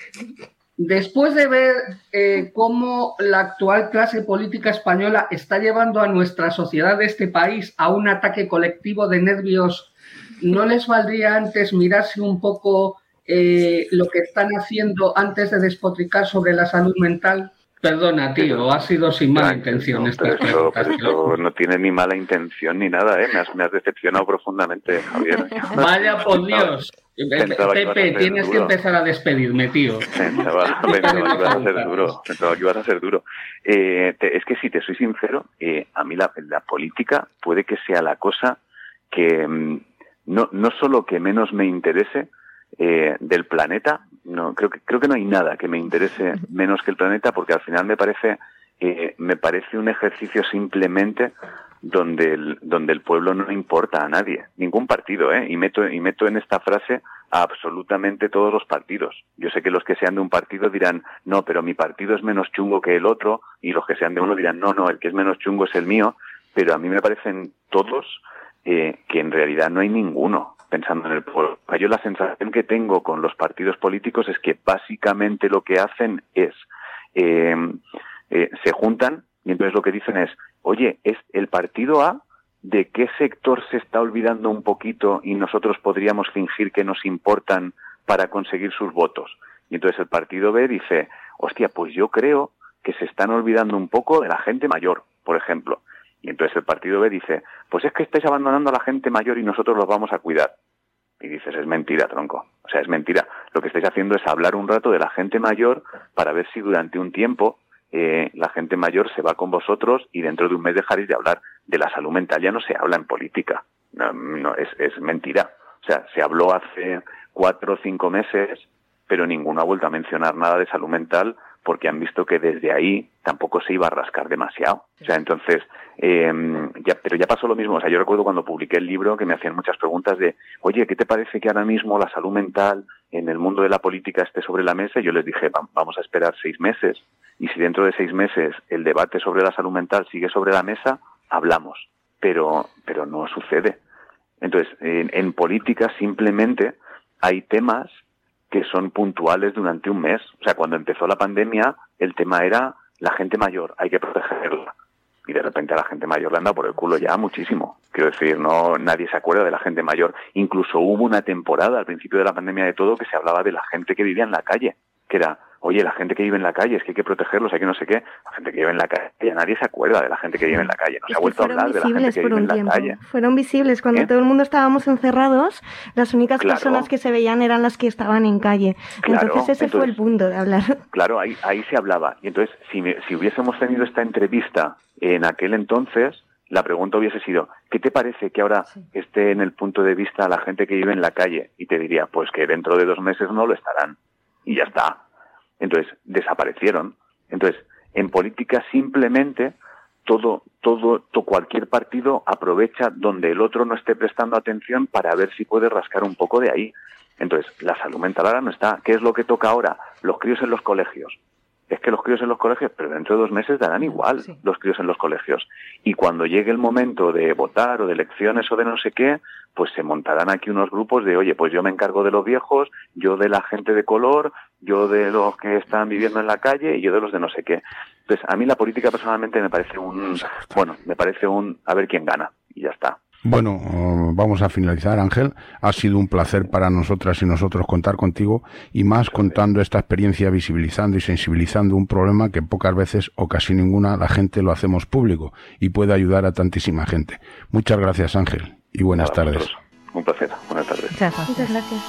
después de ver eh, cómo la actual clase política española está llevando a nuestra sociedad de este país a un ataque colectivo de nervios, ¿no les valdría antes mirarse un poco eh, lo que están haciendo antes de despotricar sobre la salud mental? Perdona, tío, ha sido sin mala intención. No, esta pero eso, pero eso no tiene ni mala intención ni nada, ¿eh? Me has, me has decepcionado profundamente, Javier. Vaya por Dios. Pepe, tienes duro. que empezar a despedirme, tío. Pensaba, pensaba que ibas a ser duro. Pensaba que ibas a ser duro. Eh, te, es que si te soy sincero, eh, a mí la, la política puede que sea la cosa que mm, no, no solo que menos me interese eh, del planeta. No, creo que creo que no hay nada que me interese menos que el planeta, porque al final me parece eh, me parece un ejercicio simplemente donde el donde el pueblo no importa a nadie, ningún partido, eh, y meto y meto en esta frase a absolutamente todos los partidos. Yo sé que los que sean de un partido dirán, no, pero mi partido es menos chungo que el otro, y los que sean de uno dirán, no, no, el que es menos chungo es el mío, pero a mí me parecen todos eh, que en realidad no hay ninguno pensando en el pueblo. Yo la sensación que tengo con los partidos políticos es que básicamente lo que hacen es eh, eh, se juntan y entonces lo que dicen es, oye, es el partido A, ¿de qué sector se está olvidando un poquito y nosotros podríamos fingir que nos importan para conseguir sus votos? Y entonces el partido B dice, hostia, pues yo creo que se están olvidando un poco de la gente mayor, por ejemplo. Y entonces el partido B dice, pues es que estáis abandonando a la gente mayor y nosotros los vamos a cuidar. Y dices, es mentira, tronco. O sea, es mentira. Lo que estáis haciendo es hablar un rato de la gente mayor para ver si durante un tiempo eh, la gente mayor se va con vosotros y dentro de un mes dejaréis de hablar. De la salud mental ya no se habla en política. No, no es, es mentira. O sea, se habló hace cuatro o cinco meses, pero ninguno ha vuelto a mencionar nada de salud mental porque han visto que desde ahí tampoco se iba a rascar demasiado. O sea, entonces, eh, ya, pero ya pasó lo mismo. O sea, yo recuerdo cuando publiqué el libro que me hacían muchas preguntas de, oye, ¿qué te parece que ahora mismo la salud mental en el mundo de la política esté sobre la mesa? Y yo les dije, vamos a esperar seis meses. Y si dentro de seis meses el debate sobre la salud mental sigue sobre la mesa, hablamos. Pero, pero no sucede. Entonces, en, en política simplemente hay temas que son puntuales durante un mes. O sea, cuando empezó la pandemia, el tema era la gente mayor, hay que protegerla. Y de repente a la gente mayor le anda por el culo ya muchísimo. Quiero decir, no, nadie se acuerda de la gente mayor. Incluso hubo una temporada al principio de la pandemia de todo que se hablaba de la gente que vivía en la calle, que era, oye, la gente que vive en la calle, es que hay que protegerlos, hay que no sé qué. La gente que vive en la calle, ya nadie se acuerda de la gente que vive en la calle. No se ha vuelto a hablar de la gente que vive en la calle. Fueron visibles cuando ¿Eh? todo el mundo estábamos encerrados. Las únicas claro. personas que se veían eran las que estaban en calle. Claro, entonces ese entonces, fue el punto de hablar. Claro, ahí, ahí se hablaba. Y entonces, si, me, si hubiésemos tenido esta entrevista en aquel entonces, la pregunta hubiese sido, ¿qué te parece que ahora sí. esté en el punto de vista la gente que vive en la calle? Y te diría, pues que dentro de dos meses no lo estarán. Y ya está. Entonces, desaparecieron. Entonces, en política simplemente todo, todo, todo, cualquier partido aprovecha donde el otro no esté prestando atención para ver si puede rascar un poco de ahí. Entonces, la salud mental ahora no está. ¿Qué es lo que toca ahora? Los críos en los colegios. Es que los críos en los colegios, pero dentro de dos meses darán igual sí. los críos en los colegios. Y cuando llegue el momento de votar o de elecciones o de no sé qué, pues se montarán aquí unos grupos de, oye, pues yo me encargo de los viejos, yo de la gente de color, yo de los que están viviendo en la calle y yo de los de no sé qué. Entonces, a mí la política personalmente me parece un, bueno, me parece un, a ver quién gana y ya está. Bueno, uh, vamos a finalizar, Ángel. Ha sido un placer para nosotras y nosotros contar contigo y más contando esta experiencia, visibilizando y sensibilizando un problema que pocas veces o casi ninguna la gente lo hacemos público y puede ayudar a tantísima gente. Muchas gracias, Ángel, y buenas Nada, tardes. Un placer, buenas tardes. Muchas gracias. Muchas gracias.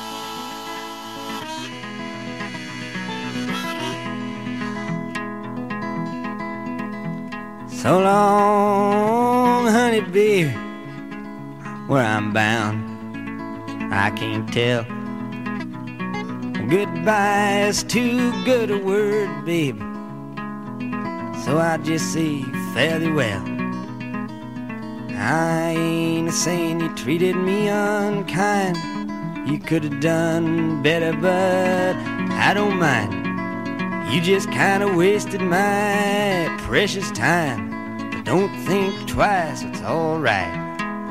So long, honey beer, where I'm bound, I can't tell. Goodbye is too good a word, baby, so I just say fairly well. I ain't a saying you treated me unkind, You could have done better, but I don't mind. You just kind of wasted my precious time. But don't think twice, it's all right.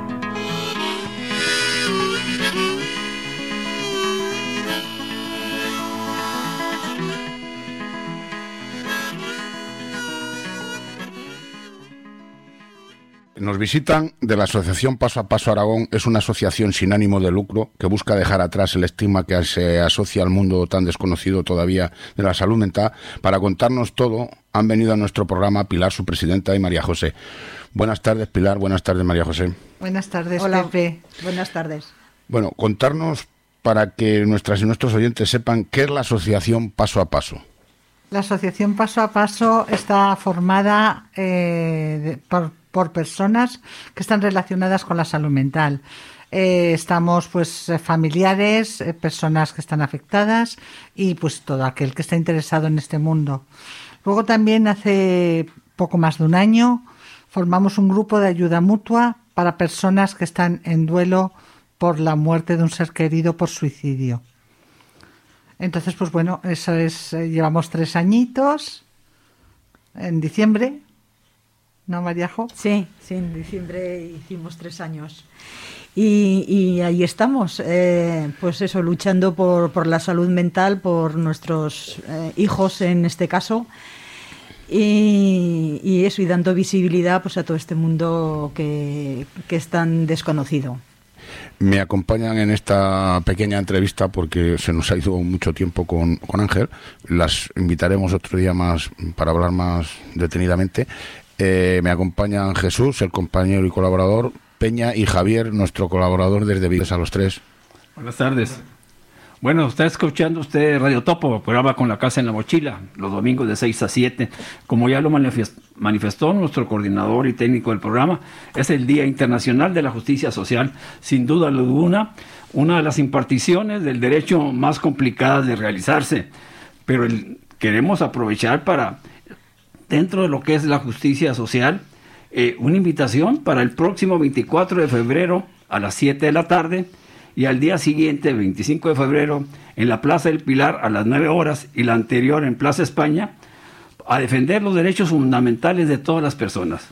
Nos visitan de la Asociación Paso a Paso Aragón. Es una asociación sin ánimo de lucro que busca dejar atrás el estigma que se asocia al mundo tan desconocido todavía de la salud mental. Para contarnos todo, han venido a nuestro programa Pilar, su presidenta, y María José. Buenas tardes, Pilar. Buenas tardes, María José. Buenas tardes, Hola. Pepe. Buenas tardes. Bueno, contarnos para que nuestras y nuestros oyentes sepan qué es la Asociación Paso a Paso. La Asociación Paso a Paso está formada eh, de, por, por personas que están relacionadas con la salud mental. Eh, estamos pues familiares, eh, personas que están afectadas y pues todo aquel que está interesado en este mundo. Luego también hace poco más de un año formamos un grupo de ayuda mutua para personas que están en duelo por la muerte de un ser querido por suicidio. Entonces, pues bueno, eso es, eh, llevamos tres añitos, en diciembre, ¿no, Mariajo? Sí, sí, en diciembre hicimos tres años. Y, y ahí estamos, eh, pues eso, luchando por, por la salud mental, por nuestros eh, hijos en este caso, y, y eso, y dando visibilidad pues a todo este mundo que, que es tan desconocido. Me acompañan en esta pequeña entrevista porque se nos ha ido mucho tiempo con, con Ángel. Las invitaremos otro día más para hablar más detenidamente. Eh, me acompañan Jesús, el compañero y colaborador, Peña y Javier, nuestro colaborador desde Vides, a los tres. Buenas tardes. Bueno, está escuchando usted Radio Topo, programa Con la Casa en la Mochila, los domingos de seis a siete. Como ya lo manifestó nuestro coordinador y técnico del programa, es el Día Internacional de la Justicia Social. Sin duda alguna, una de las imparticiones del derecho más complicadas de realizarse. Pero el, queremos aprovechar para, dentro de lo que es la justicia social, eh, una invitación para el próximo veinticuatro de febrero a las siete de la tarde, y al día siguiente, veinticinco de febrero, en la Plaza del Pilar a las nueve horas y la anterior en Plaza España, a defender los derechos fundamentales de todas las personas.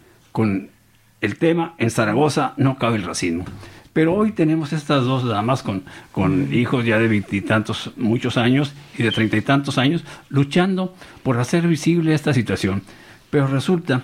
Con el tema, en Zaragoza no cabe el racismo. Pero hoy tenemos estas dos damas con, con hijos ya de veintitantos, muchos años, y de treinta y tantos años, luchando por hacer visible esta situación. Pero resulta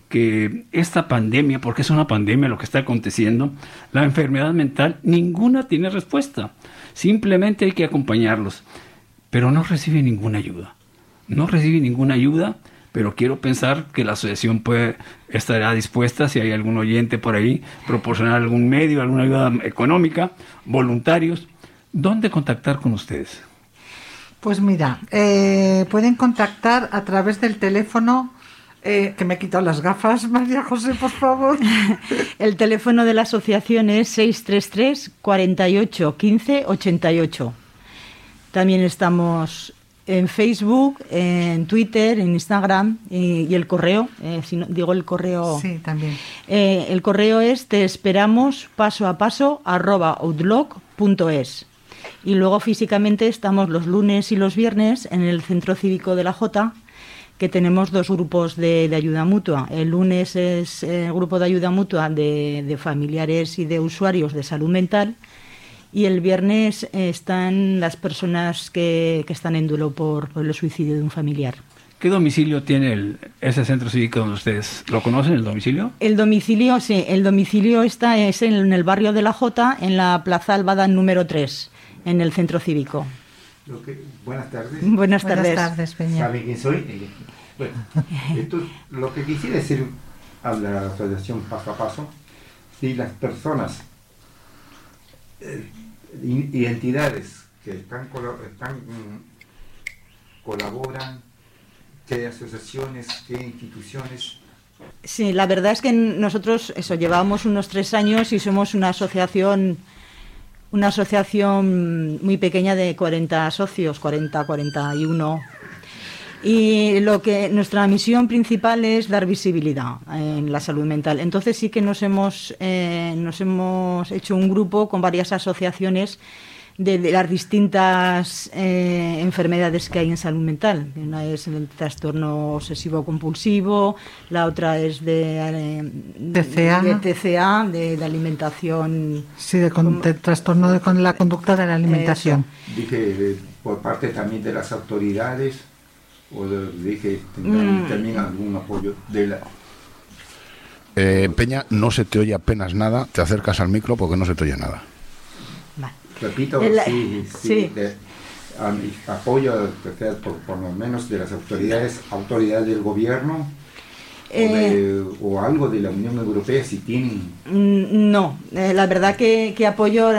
que esta pandemia, porque es una pandemia lo que está aconteciendo, la enfermedad mental, ninguna tiene respuesta. Simplemente hay que acompañarlos. Pero no recibe ninguna ayuda. No recibe ninguna ayuda, pero quiero pensar que la asociación puede, estará dispuesta, si hay algún oyente por ahí, proporcionar algún medio, alguna ayuda económica, voluntarios. ¿Dónde contactar con ustedes? Pues mira, eh, pueden contactar a través del teléfono. Eh, que me he quitado las gafas, María José, por favor. El teléfono de la asociación es seis tres tres, cuarenta y ocho, quince, ochenta y ocho. También estamos en Facebook, en Twitter, en Instagram y, y el correo, eh, si no, digo el correo. Sí, también. Eh, el correo es te esperamos paso a paso arroba outlook punto es. Y luego físicamente estamos los lunes y los viernes en el Centro Cívico de la Jota, que tenemos dos grupos de, de ayuda mutua. El lunes es el grupo de ayuda mutua de, de familiares y de usuarios de salud mental, y el viernes están las personas que, que están en duelo por, por el suicidio de un familiar. ¿Qué domicilio tiene el, ese centro cívico donde ustedes lo conocen, el domicilio? El domicilio, sí, el domicilio está es en, en el barrio de la Jota, en la Plaza Albada número tres, en el centro cívico. Lo que, buenas tardes. Buenas tardes. Buenas tardes, Peña. ¿Saben quién soy? Bueno, esto, lo que quisiera decir a la asociación Paso a Paso, si las personas eh, y entidades que están, están mm, colaboran, qué asociaciones, qué instituciones. Sí, la verdad es que nosotros eso llevamos unos tres años y somos una asociación una asociación muy pequeña de cuarenta socios, cuarenta, cuarenta y uno. Y lo que nuestra misión principal es dar visibilidad en la salud mental. Entonces sí que nos hemos, eh, nos hemos hecho un grupo con varias asociaciones de, de las distintas eh, enfermedades que hay en salud mental. Una es el trastorno obsesivo-compulsivo, la otra es de, eh, T C A, de, T C A, de, de alimentación. Sí, de, con, de trastorno de con la conducta de la alimentación. Eso. Dije, de, por parte también de las autoridades, o de, dije, tendrán mm. también algún apoyo de la... Eh, Peña, no se te oye apenas nada, te acercas al micro porque no se te oye nada. Repito, El, sí, sí, sí. De, a mi apoyo por, por lo menos de las autoridades, autoridades del gobierno eh, o, de, o algo de la Unión Europea si tienen. No, eh, la verdad que, que apoyo.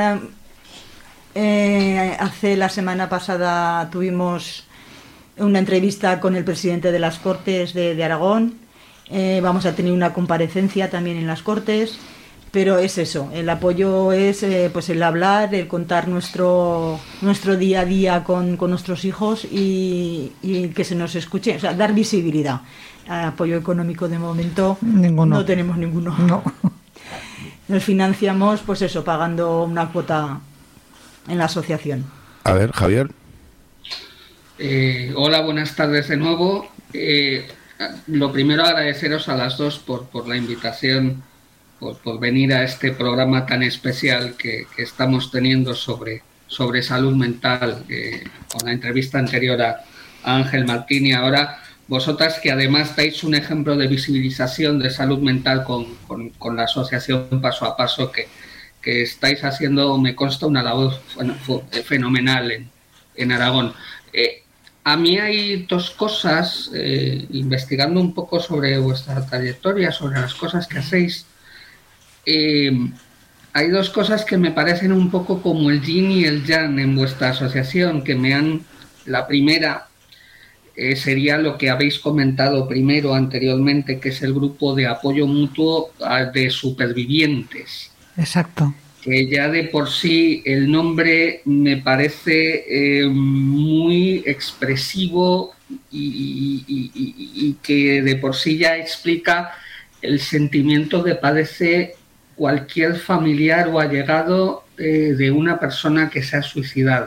Eh, hace la semana pasada tuvimos una entrevista con el presidente de las Cortes de, de Aragón. Eh, vamos a tener una comparecencia también en las Cortes. Pero es eso, el apoyo es eh, pues el hablar, el contar nuestro nuestro día a día con, con nuestros hijos y, y que se nos escuche, o sea, dar visibilidad. Apoyo económico de momento ninguno. No tenemos ninguno. No. Nos financiamos, pues eso, pagando una cuota en la asociación. A ver, Javier. Eh, hola, buenas tardes de nuevo. Eh, lo primero, agradeceros a las dos por, por la invitación. Por, por venir a este programa tan especial que, que estamos teniendo sobre, sobre salud mental, eh, con la entrevista anterior a, a Ángel Martín, y ahora vosotras que además dais un ejemplo de visibilización de salud mental con, con, con la asociación Paso a Paso, que, que estáis haciendo, me consta, una labor fenomenal en, en Aragón. Eh, a mí hay dos cosas, eh, investigando un poco sobre vuestra trayectoria, sobre las cosas que hacéis. Eh, hay dos cosas que me parecen un poco como el yin y el yang en vuestra asociación, que me han... La primera eh, sería lo que habéis comentado primero anteriormente, que es el grupo de apoyo mutuo de supervivientes. Exacto. Que ya de por sí el nombre me parece eh, muy expresivo y, y, y, y que de por sí ya explica el sentimiento que padece cualquier familiar o allegado eh, de una persona que se ha suicidado.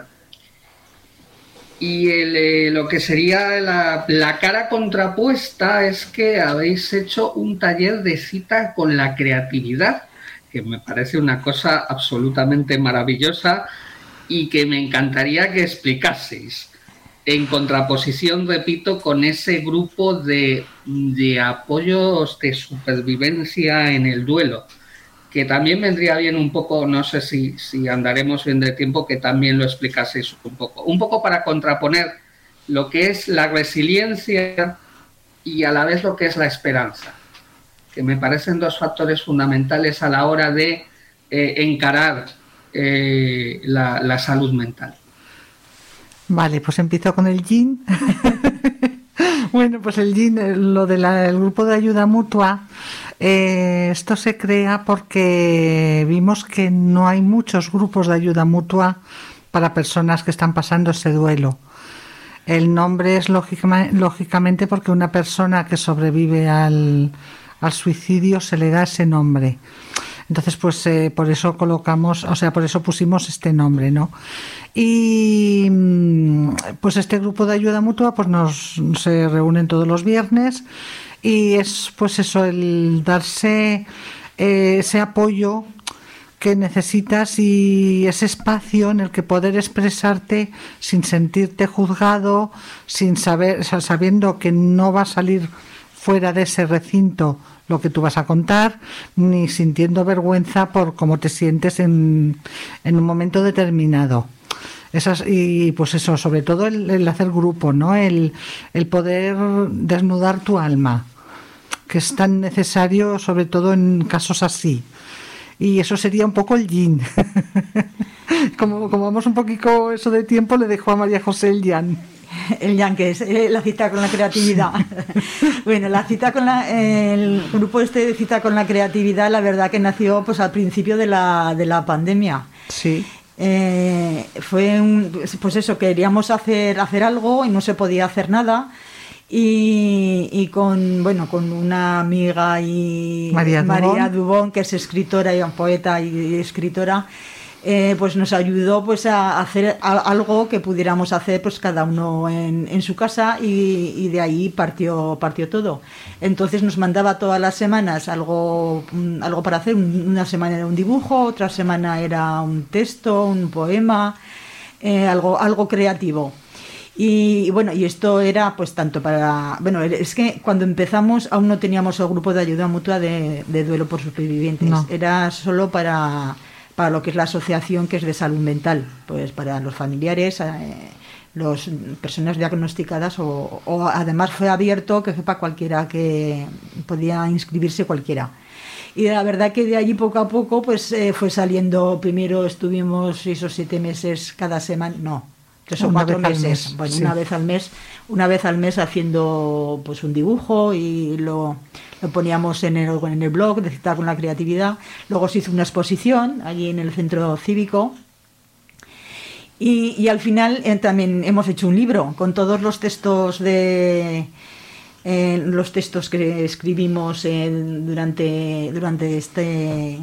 Y el, eh, lo que sería la, la cara contrapuesta es que habéis hecho un taller de cita con la creatividad, que me parece una cosa absolutamente maravillosa y que me encantaría que explicaseis. En contraposición, repito, con ese grupo de, de apoyos de supervivencia en el duelo, que también vendría bien un poco, no sé si, si andaremos bien de tiempo, que también lo explicaseis un poco. Un poco para contraponer lo que es la resiliencia y a la vez lo que es la esperanza, que me parecen dos factores fundamentales a la hora de eh, encarar eh, la, la salud mental. Vale, pues empiezo con el yin. Bueno, pues el yin, lo del grupo de ayuda mutua, eh, esto se crea porque vimos que no hay muchos grupos de ayuda mutua para personas que están pasando ese duelo. El nombre es lógica, lógicamente porque una persona que sobrevive al, al suicidio se le da ese nombre. Entonces, pues eh, por eso colocamos, o sea, por eso pusimos este nombre, ¿no? Y pues este grupo de ayuda mutua pues nos se reúnen todos los viernes y es pues eso, el darse eh, ese apoyo que necesitas y ese espacio en el que poder expresarte sin sentirte juzgado, sin saber, sabiendo que no va a salir fuera de ese recinto lo que tú vas a contar, ni sintiendo vergüenza por cómo te sientes en, en un momento determinado. Esas, y pues eso, sobre todo el, el hacer grupo, ¿no? El, el poder desnudar tu alma, que es tan necesario, sobre todo en casos así. Y eso sería un poco el yin. como, como vamos un poquito eso de tiempo, le dejo a María José el yang. El yang, que es eh, la cita con la creatividad. Bueno, la cita con la, eh, el grupo este de cita con la creatividad, la verdad que nació pues al principio de la, de la pandemia. Sí. Eh, fue un, pues eso, queríamos hacer, hacer algo y no se podía hacer nada. Y, y con bueno con una amiga y María Dubón, María Dubón, que es escritora y poeta y escritora, eh, pues nos ayudó pues a hacer a, algo que pudiéramos hacer pues cada uno en, en su casa, y, y de ahí partió partió todo. Entonces nos mandaba todas las semanas algo algo para hacer. Una semana era un dibujo, otra semana era un texto, un poema, eh, algo algo creativo. Y, y bueno, y esto era pues tanto para... Bueno, es que cuando empezamos aún no teníamos el grupo de ayuda mutua de, de duelo por supervivientes. No. Era solo para, para lo que es la asociación, que es de salud mental, pues para los familiares, eh, las personas diagnosticadas, o, o además fue abierto, que fue para cualquiera, que podía inscribirse cualquiera. Y la verdad que de allí poco a poco pues eh, fue saliendo. Primero estuvimos seis o siete meses cada semana, no, tres o cuatro meses, mes, bueno, sí. una vez al mes, una vez al mes haciendo pues un dibujo, y lo, lo poníamos en el, en el blog de Citar con la Creatividad. Luego se hizo una exposición allí en el centro cívico, y, y al final eh, también hemos hecho un libro con todos los textos de eh, los textos que escribimos eh, durante durante este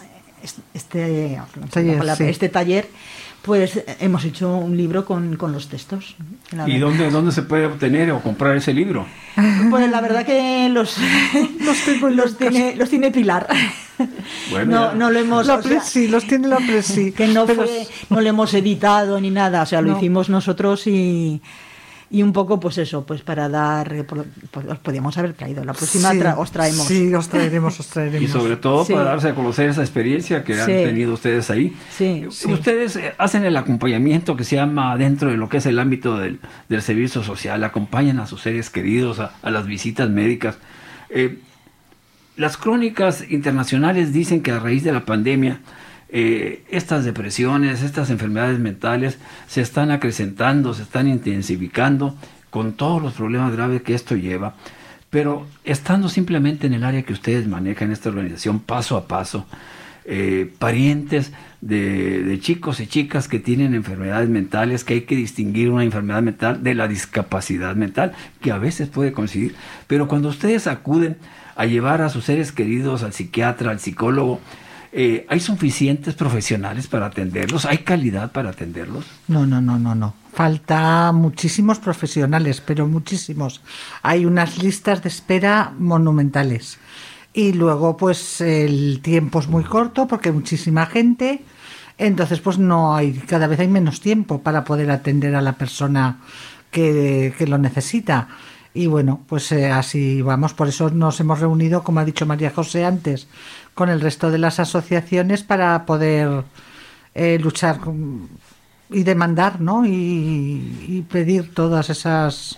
este taller, palabra, sí. este taller. Pues hemos hecho un libro con, con los textos. ¿Y dónde, dónde se puede obtener o comprar ese libro? Pues la verdad que los, los, tengo los, tiene, los tiene Pilar. Bueno, no, no lo hemos... La Presi, los tiene la Presi. Que no, fue, no lo hemos editado ni nada, o sea, lo no. hicimos nosotros, y... Y un poco, pues eso, pues para dar, pues os podíamos haber traído. La próxima sí, tra os traemos. Sí, os traeremos, os traeremos. Y sobre todo sí. para darse a conocer esa experiencia que sí. han tenido ustedes ahí. Sí, sí. Ustedes hacen el acompañamiento que se llama dentro de lo que es el ámbito del, del servicio social, acompañan a sus seres queridos, a, a las visitas médicas. Eh, las crónicas internacionales dicen que a raíz de la pandemia, Eh, estas depresiones, estas enfermedades mentales se están acrecentando, se están intensificando con todos los problemas graves que esto lleva, pero estando simplemente en el área que ustedes manejan, esta organización, paso a paso, eh, parientes de, de chicos y chicas que tienen enfermedades mentales, que hay que distinguir una enfermedad mental de la discapacidad mental, que a veces puede coincidir, pero cuando ustedes acuden a llevar a sus seres queridos al psiquiatra, al psicólogo, Eh, ¿hay suficientes profesionales para atenderlos? ¿Hay calidad para atenderlos? No, no, no, no, no. Falta muchísimos profesionales, pero muchísimos. Hay unas listas de espera monumentales. Y luego, pues, el tiempo es muy corto porque hay muchísima gente. Entonces, pues, no hay, cada vez hay menos tiempo para poder atender a la persona que, que lo necesita. Y bueno, pues eh, así vamos. Por eso nos hemos reunido, como ha dicho María José antes, con el resto de las asociaciones para poder eh, luchar con, y demandar, ¿no? Y, y pedir todas esas,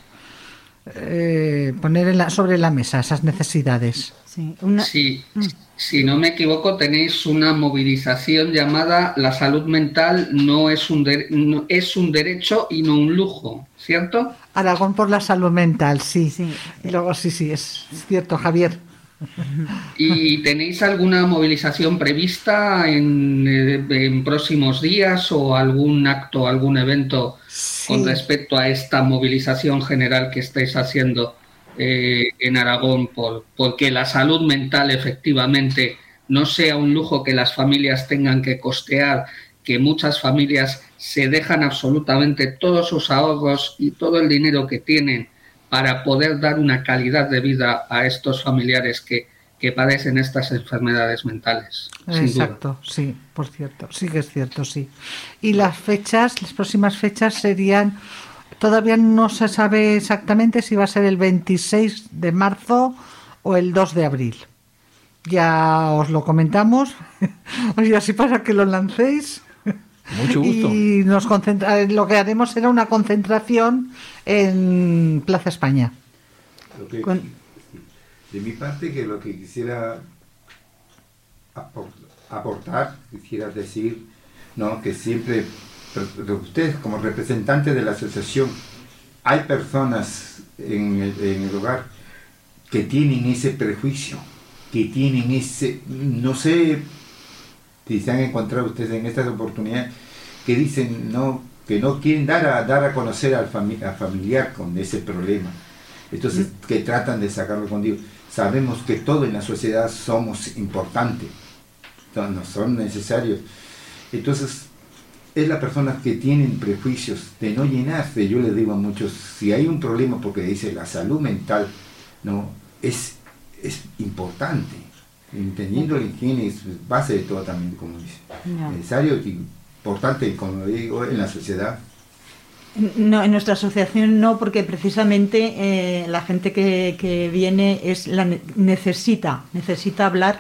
eh, poner en la, sobre la mesa esas necesidades. Sí, una... sí, si no me equivoco, tenéis una movilización llamada La salud mental no es un de... no, es un derecho y no un lujo, ¿cierto? Aragón por la salud mental, sí. sí. Y luego sí, sí, es cierto, Javier. ¿Y tenéis alguna movilización prevista en, en próximos días o algún acto, algún evento sí. con respecto a esta movilización general que estáis haciendo eh, en Aragón por porque la salud mental efectivamente no sea un lujo que las familias tengan que costear, que muchas familias se dejan absolutamente todos sus ahorros y todo el dinero que tienen para poder dar una calidad de vida a estos familiares que, que padecen estas enfermedades mentales? Exacto, sí, por cierto, sí que es cierto, sí. Y las fechas, las próximas fechas serían, todavía no se sabe exactamente si va a ser el veintiséis de marzo o el dos de abril. Ya os lo comentamos, y así para que lo lancéis. Mucho gusto. Y nos concentra, lo que haremos será una concentración en Plaza España. Que, Con... De mi parte, que lo que quisiera aportar, quisiera decir, ¿no? Que siempre ustedes como representantes de la asociación, hay personas en el, en el hogar que tienen ese prejuicio, que tienen ese, no sé si se han encontrado ustedes en estas oportunidades, que dicen no, que no quieren dar a, dar a conocer al, fami al familiar con ese problema. entonces que tratan de sacarlo contigo. Sabemos que todos en la sociedad somos importantes, no son necesarios. Entonces, es las personas que tienen prejuicios de no llenarse. Yo les digo a muchos, si hay un problema, porque dice la salud mental, no es, es importante. Entendiendo la higiene es base de todo también, como dice. No. Necesario y importante, como digo, en la sociedad. No, en nuestra asociación no, porque precisamente eh, la gente que, que viene es la necesita, necesita hablar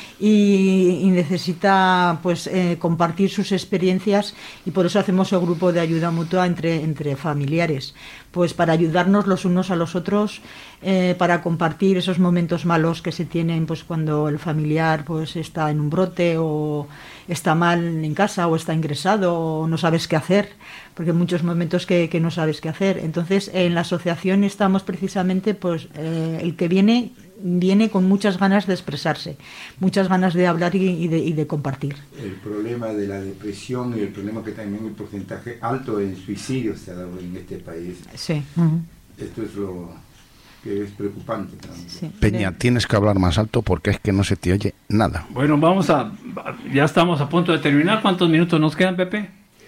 y, y necesita pues eh, compartir sus experiencias, y por eso hacemos el grupo de ayuda mutua entre, entre familiares, pues para ayudarnos los unos a los otros, eh, para compartir esos momentos malos que se tienen pues cuando el familiar pues está en un brote o está mal en casa o está ingresado o no sabes qué hacer, porque hay muchos momentos que, que no sabes qué hacer. Entonces en la asociación estamos precisamente pues eh, el que viene viene con muchas ganas de expresarse, muchas ganas de hablar y, y, de, y de compartir. El problema de la depresión y el problema que también el porcentaje alto en suicidios se ha dado en este país. Sí. Uh-huh. Esto es lo que es preocupante también. Sí. Peña, tienes que hablar más alto porque es que no se te oye nada. Bueno, vamos a... Ya estamos a punto de terminar. ¿Cuántos minutos nos quedan, Pepe?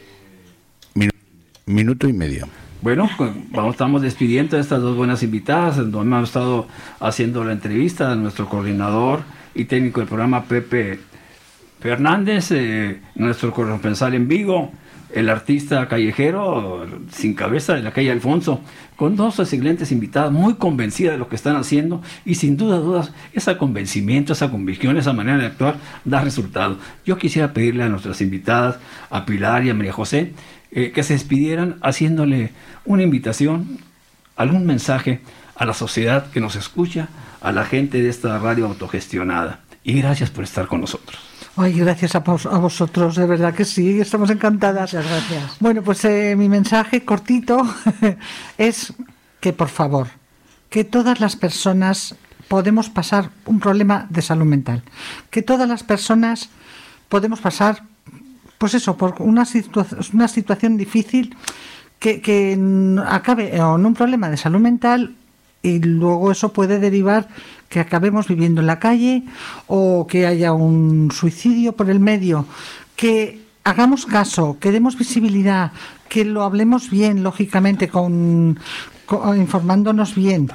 Minu- minuto y medio. Bueno, vamos, estamos despidiendo a estas dos buenas invitadas, donde hemos estado haciendo la entrevista a nuestro coordinador y técnico del programa, Pepe Fernández, eh, nuestro corresponsal en Vigo, el artista callejero sin cabeza de la calle Alfonso, con dos excelentes invitadas, muy convencidas de lo que están haciendo, y sin duda, dudas, ese convencimiento, esa convicción, esa manera de actuar da resultado. Yo quisiera pedirle a nuestras invitadas, a Pilar y a María José, eh, que se despidieran haciéndole una invitación, algún mensaje a la sociedad que nos escucha, a la gente de esta radio autogestionada. Y gracias por estar con nosotros. Ay, gracias a, vos, a vosotros, de verdad que sí, estamos encantadas. Muchas gracias. Bueno, pues eh, mi mensaje cortito es que, por favor, que todas las personas podemos pasar un problema de salud mental, que todas las personas podemos pasar, pues eso, por una, situa- una situación difícil que, que acabe en un problema de salud mental, y luego eso puede derivar que acabemos viviendo en la calle o que haya un suicidio por el medio. Que hagamos caso, que demos visibilidad, que lo hablemos bien, lógicamente, con, con informándonos bien.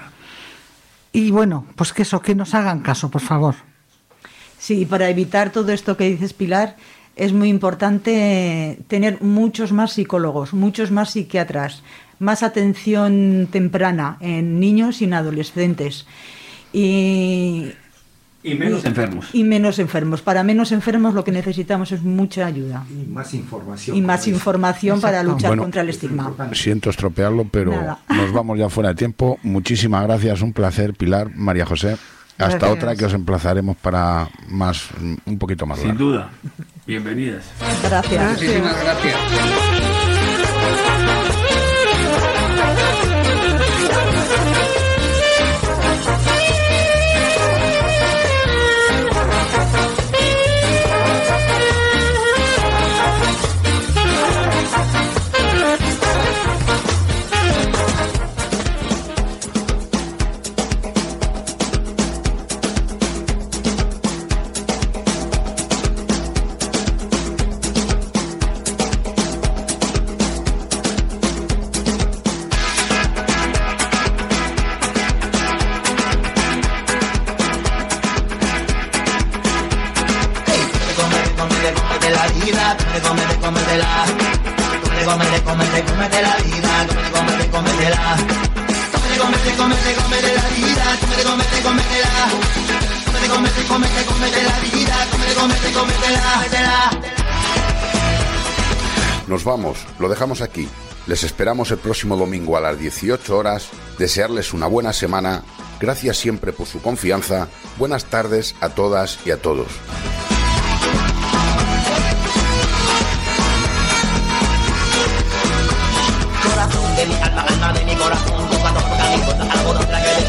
Y bueno, pues que eso, que nos hagan caso, por favor. Sí, para evitar todo esto que dices, Pilar, es muy importante tener muchos más psicólogos, muchos más psiquiatras, más atención temprana en niños y en adolescentes. Y, y menos y, enfermos. Y menos enfermos. Para menos enfermos lo que necesitamos es mucha ayuda. Y más información. Y más información Exacto. para luchar Bueno, contra el estigma. Siento estropearlo, pero Nada. nos vamos ya fuera de tiempo. Muchísimas gracias, un placer, Pilar, María José. Hasta Gracias. otra que os emplazaremos para más, un poquito más Sin largo. duda. Bienvenidas. Gracias. Muchísimas gracias. Nos vamos, lo dejamos aquí. Les esperamos el próximo domingo a las dieciocho horas. Desearles una buena semana. Gracias siempre por su confianza. Buenas tardes a todas y a todos. Corazón de mi alma, alma de mi corazón, tú cuando toca mi cosa, algo de otra que